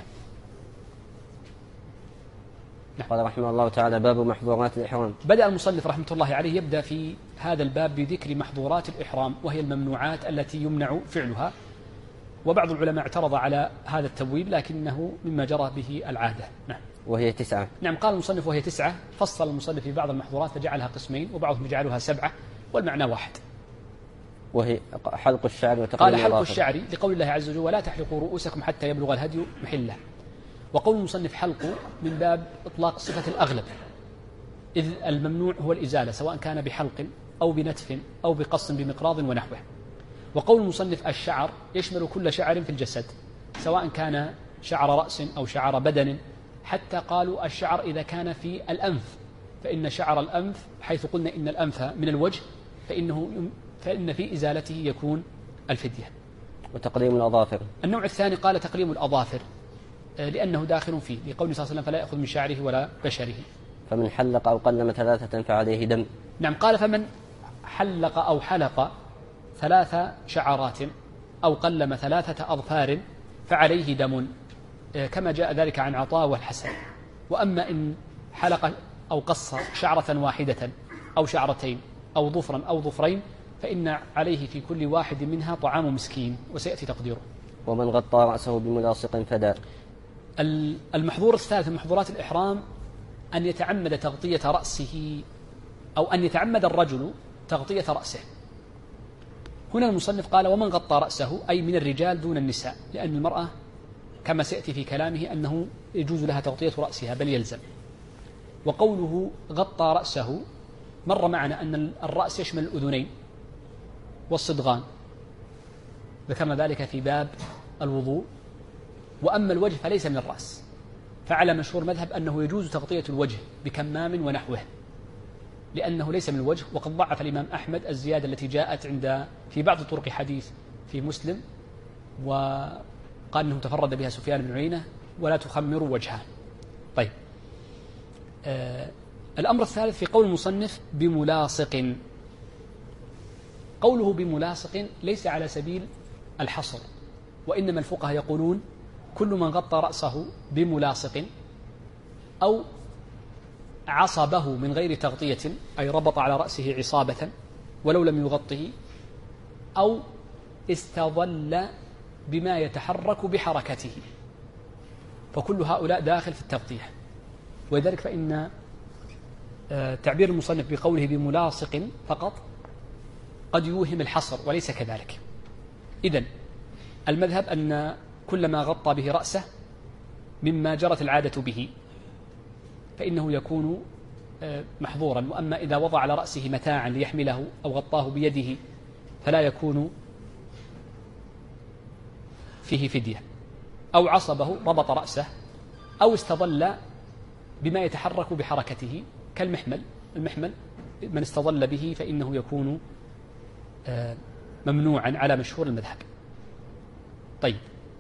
[SPEAKER 1] نعم. قال رحمه الله تعالى باب محظورات الإحرام.
[SPEAKER 2] بدأ المصنف رحمة الله عليه يبدأ في هذا الباب بذكر محظورات الإحرام، وهي الممنوعات التي يمنع فعلها. وبعض العلماء اعترض على هذا التبويب لكنه مما جرى به العادة. نعم.
[SPEAKER 1] وهي 9.
[SPEAKER 2] نعم. قال المصنف وهي 9. فصل المصنف في بعض المحظورات فجعلها قسمين، وبعضهم يجعلها 7، والمعنى واحد.
[SPEAKER 1] وهي حلق الشعر وتقليم
[SPEAKER 2] قال حلق
[SPEAKER 1] الأظافر.
[SPEAKER 2] الشعر لقول الله عز وجل ولا تحلقوا رؤوسكم حتى يبلغ الهدي محله. وقول المصنف حلق من باب إطلاق صفة الأغلب، إذ الممنوع هو الإزالة سواء كان بحلق أو بنتف أو بقص بمقراض ونحوه. وقول المصنف الشعر يشمل كل شعر في الجسد سواء كان شعر رأس أو شعر بدن، حتى قالوا الشعر إذا كان في الأنف، فإن شعر الأنف حيث قلنا إن الأنف من الوجه فإن في إزالته يكون الفدية.
[SPEAKER 1] وتقليم الأظافر.
[SPEAKER 2] النوع الثاني قال تقليم الأظافر لأنه داخل فيه لقول صلى الله عليه وسلم فلا يأخذ من شعره ولا بشره.
[SPEAKER 1] فمن حلق أو قلم 3 فعليه دم.
[SPEAKER 2] نعم. قال فمن حلق أو حلق 3 شعرات أو قلم 3 أظفار فعليه دم، كما جاء ذلك عن عطاء والحسن. وأما إن حلق أو قص شعرة واحدة أو شعرتين أو ظفرا أو ظفرين فإن عليه في كل واحد منها طعام مسكين، وسيأتي تقديره.
[SPEAKER 1] ومن غطى رأسه بملاصق فداء.
[SPEAKER 2] المحظور الثالث من محظورات الإحرام أن يتعمد تغطية رأسه، أو أن يتعمد الرجل تغطية رأسه. هنا المصنف قال ومن غطى رأسه أي من الرجال دون النساء، لأن المرأة كما سيأتي في كلامه أنه يجوز لها تغطية رأسها بل يلزم. وقوله غطى رأسه مر معنا أن الرأس يشمل الأذنين والصدغان، ذكرنا ذلك في باب الوضوء. وأما الوجه فليس من الرأس، فعلى مشهور مذهب أنه يجوز تغطية الوجه بكمام ونحوه لأنه ليس من الوجه. وقد ضعف الإمام أحمد الزيادة التي جاءت في بعض طرق حديث في مسلم، وقال أنه تفرد بها سفيان بن عيينة ولا تخمروا وجهه. طيب. الأمر الثالث في قول المصنف بملاصق. قوله بملاصق ليس على سبيل الحصر، وإنما الفقهاء يقولون كل من غطى رأسه بملاصق أو عصبه من غير تغطية أي ربط على رأسه عصابة ولو لم يغطه، أو استظل بما يتحرك بحركته، فكل هؤلاء داخل في التغطية. ولذلك فإن تعبير المصنف بقوله بملاصق فقط قد يوهم الحصر وليس كذلك. إذن المذهب أن كل ما غطى به رأسه مما جرت العادة به فإنه يكون محظورا. وأما إذا وضع على رأسه متاعا ليحمله أو غطاه بيده فلا يكون فيه فدية. أو عصبه ربط رأسه أو استظل بما يتحرك بحركته كالمحمل. المحمل من استظل به فإنه يكون ممنوعا على مشهور المذهب. طيب.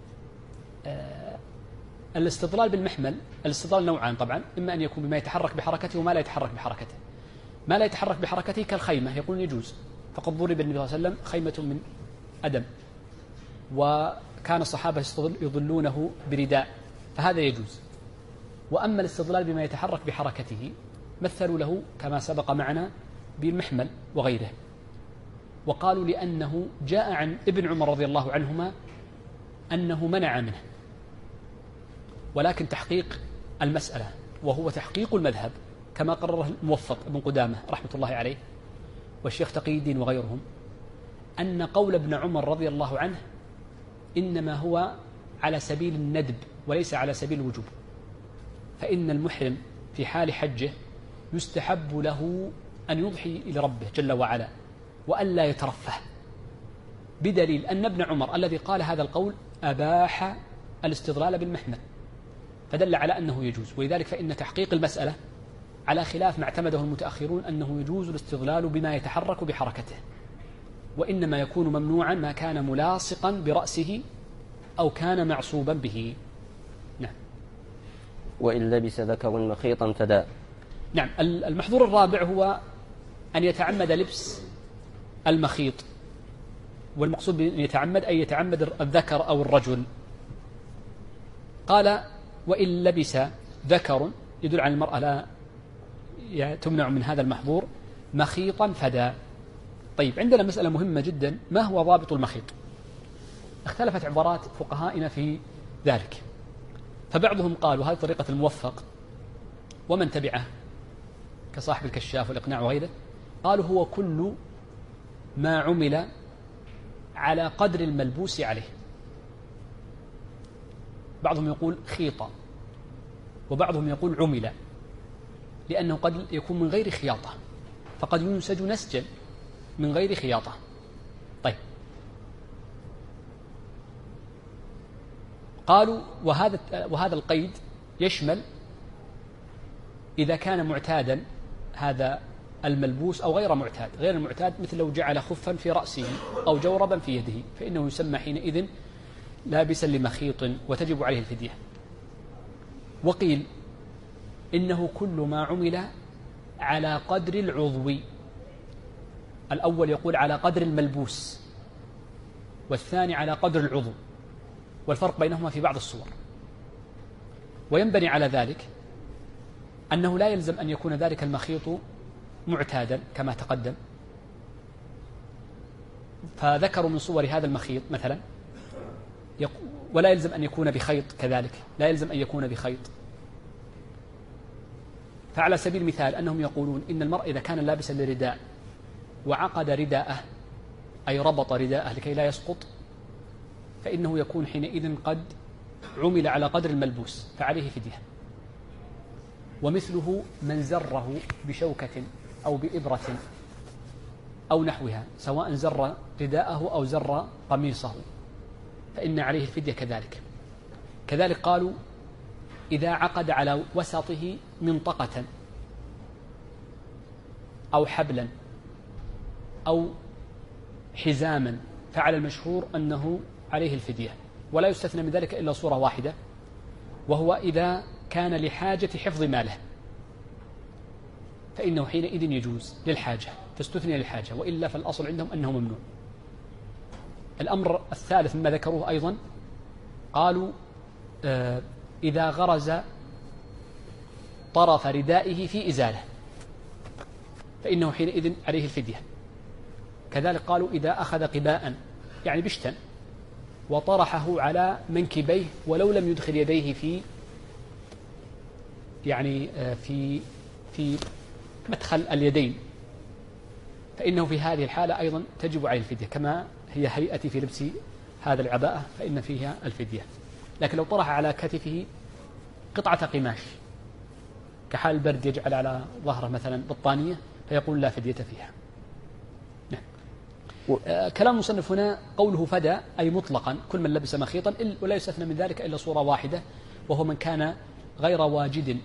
[SPEAKER 2] الاستظلال بالمحمل الاستظلال نوعان طبعا، إما أن يكون بما يتحرك بحركته وما لا يتحرك بحركته. ما لا يتحرك بحركته كالخيمة يقول يجوز، فقد ضرب النبي صلى الله عليه وسلم خيمة من أدم وكان الصحابة يظلونه برداء فهذا يجوز. وأما الاستظلال بما يتحرك بحركته مثلوا له كما سبق معنا بالمحمل وغيره، وقالوا لأنه جاء عن ابن عمر رضي الله عنهما أنه منع منه، ولكن تحقيق المسألة وهو تحقيق المذهب كما قرره الموفق ابن قدامة رحمة الله عليه والشيخ تقي الدين وغيرهم، أن قول ابن عمر رضي الله عنه إنما هو على سبيل الندب وليس على سبيل الوجوب. فإن المحرم في حال حجه يستحب له أن يضحي لربه جل وعلا وأن لا يترفه، بدليل أن ابن عمر الذي قال هذا القول أباح الاستظلال بالمحمل، فدل على أنه يجوز. ولذلك فإن تحقيق المسألة على خلاف ما اعتمده المتأخرون أنه يجوز الاستظلال بما يتحرك بحركته، وإنما يكون ممنوعا ما كان ملاصقا برأسه أو كان معصوبا به. نعم.
[SPEAKER 1] وإن لبس ذكر مخيطا فداء.
[SPEAKER 2] نعم. المحظور الرابع هو أن يتعمد لبس المخيط، والمقصود بأن يتعمد أي يتعمد الذكر أو الرجل. قال وإن لبس ذكر يدل على المرأة لا تمنع من هذا المحظور مخيطا فداء. طيب، عندنا مسألة مهمة جدا، ما هو ضابط المخيط؟ اختلفت عبارات فقهائنا في ذلك، فبعضهم قال وهذه طريقة الموفق ومن تبعه كصاحب الكشاف والإقناع وغيره، قالوا هو كل ما عمل على قدر الملبوس عليه. بعضهم يقول خيطة، وبعضهم يقول عمل، لأنه قد يكون من غير خياطة، فقد ينسج نسجا من غير خياطة. طيب، قالوا وهذا القيد يشمل إذا كان معتادا هذا الملبوس أو غير معتاد. غير المعتاد مثل لو جعل خفا في رأسه أو جوربا في يده، فإنه يسمى حينئذ لابسا لمخيط وتجب عليه الفدية. وقيل إنه كل ما عمل على قدر العضو. الأول يقول على قدر الملبوس، والثاني على قدر العضو، والفرق بينهما في بعض الصور. وينبني على ذلك أنه لا يلزم أن يكون ذلك المخيط معتادا كما تقدم، فذكروا من صور هذا المخيط مثلا، ولا يلزم أن يكون بخيط كذلك، لا يلزم أن يكون بخيط. فعلى سبيل المثال أنهم يقولون إن المرء إذا كان لابسا لرداء وعقد رداءه أي ربط رداءه لكي لا يسقط، فإنه يكون حينئذ قد عمل على قدر الملبوس فعليه فدية. ومثله من زره بشوكة أو بإبرة أو نحوها، سواء زر رداءه أو زر قميصه، فإن عليه الفدية كذلك. كذلك قالوا إذا عقد على وسطه منطقة أو حبلا أو حزاما، فعلى المشهور أنه عليه الفدية، ولا يستثنى من ذلك إلا صورة واحدة، وهو إذا كان لحاجة حفظ ماله، فإنه حينئذ يجوز للحاجة، فاستثني للحاجة، وإلا فالأصل عندهم أنه ممنوع. الأمر الثالث مما ذكروه أيضا قالوا إذا غرز طرف ردائه في إزالة فإنه حينئذ عليه الفدية. كذلك قالوا إذا أخذ قباء يعني بشتا وطرحه على منكبيه ولو لم يدخل يديه في يعني في مدخل اليدين، فإنه في هذه الحالة أيضا تجب عليه الفدية، كما هي هيئتي في لبس هذا العباءة فإن فيها الفدية. لكن لو طرح على كتفه قطعة قماش كحال البرد يجعل على ظهره مثلا بطانية، فيقول لا فدية فيها. كلام المصنف هنا قوله فدى أي مطلقا كل من لبس مخيطا، ولا يستثنى من ذلك إلا صورة واحدة، وهو من كان غير واجد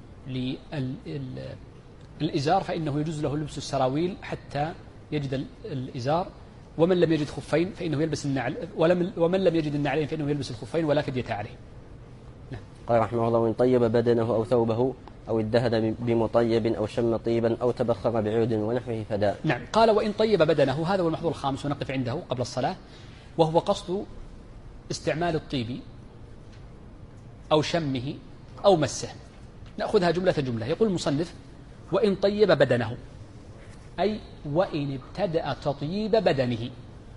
[SPEAKER 2] للإزار فإنه يجوز له لبس السراويل حتى يجد الإزار، ومن لم يجد خفين فإنه يلبس النعل، ومن لم يجد النعلين فإنه يلبس الخفين ولا فدية عليه.
[SPEAKER 1] قال رحمه الله وإن طيب بدنه أو ثوبه أو ادهن بمطيب أو شم طيبا أو تبخر بعود ونحوه فداء.
[SPEAKER 2] نعم. قال وإن طيب بدنه، هذا هو المحظور الخامس ونقف عنده قبل الصلاة، وهو قصد استعمال الطيب أو شمه أو مسه. نأخذها جملة جملة. يقول المصنف وإن طيب بدنه أي وإن ابتدأ تطييب بدنه،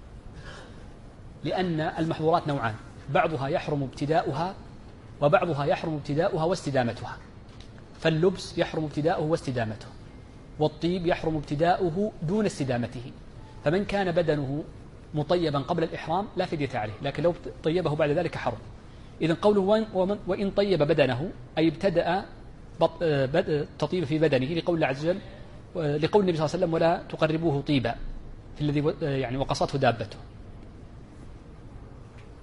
[SPEAKER 2] لأن المحظورات نوعان، بعضها يحرم ابتداؤها وبعضها يحرم ابتداؤها واستدامتها. فاللبس يحرم ابتداؤه واستدامته، والطيب يحرم ابتداؤه دون استدامته. فمن كان بدنه مطيبا قبل الإحرام لا فدية عليه، لكن لو طيبه بعد ذلك حرم. إذن قوله وإن طيب بدنه أي ابتدأ تطيب في بدنه، لقول الله عز وجل، لقول النبي صلى الله عليه وسلم ولا تقربوه طيبا في الذي يعني وقصته دابته.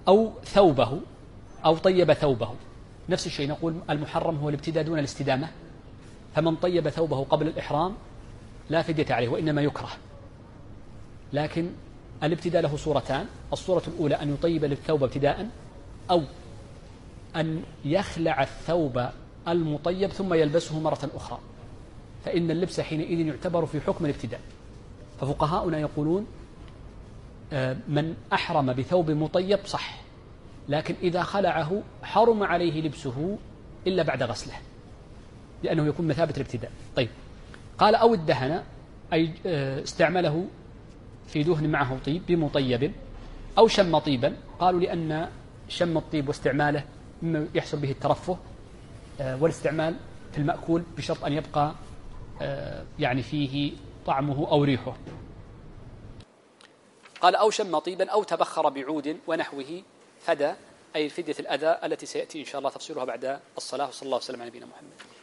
[SPEAKER 2] أو ثوبه أو طيب ثوبه، نفس الشيء نقول المحرم هو الابتداء دون الاستدامة، فمن طيب ثوبه قبل الإحرام لا فدية عليه وإنما يكره. لكن الابتداء له صورتان، الصورة الأولى أن يطيب الثوب ابتداء، أو أن يخلع الثوب المطيب ثم يلبسه مرة أخرى، فإن اللبس حينئذ يعتبر في حكم الابتداء. ففقهاؤنا يقولون من أحرم بثوب مطيب صح، لكن إذا خلعه حرم عليه لبسه إلا بعد غسله، لأنه يكون مثابة الابتداء. طيب، قال أو الدهن، أي استعمله في دهن معه طيب بمطيب، أو شم طيبا، قالوا لأن شم الطيب واستعماله مما يحصل به الترفه والاستعمال في المأكول بشرط أن يبقى يعني فيه طعمه أو ريحه. قال أو شم طيبا أو تبخر بعود ونحوه فدى، أي فدية الأذى التي سيأتي إن شاء الله تفصيلها بعد الصلاة، وصلى الله وسلم على نبينا محمد.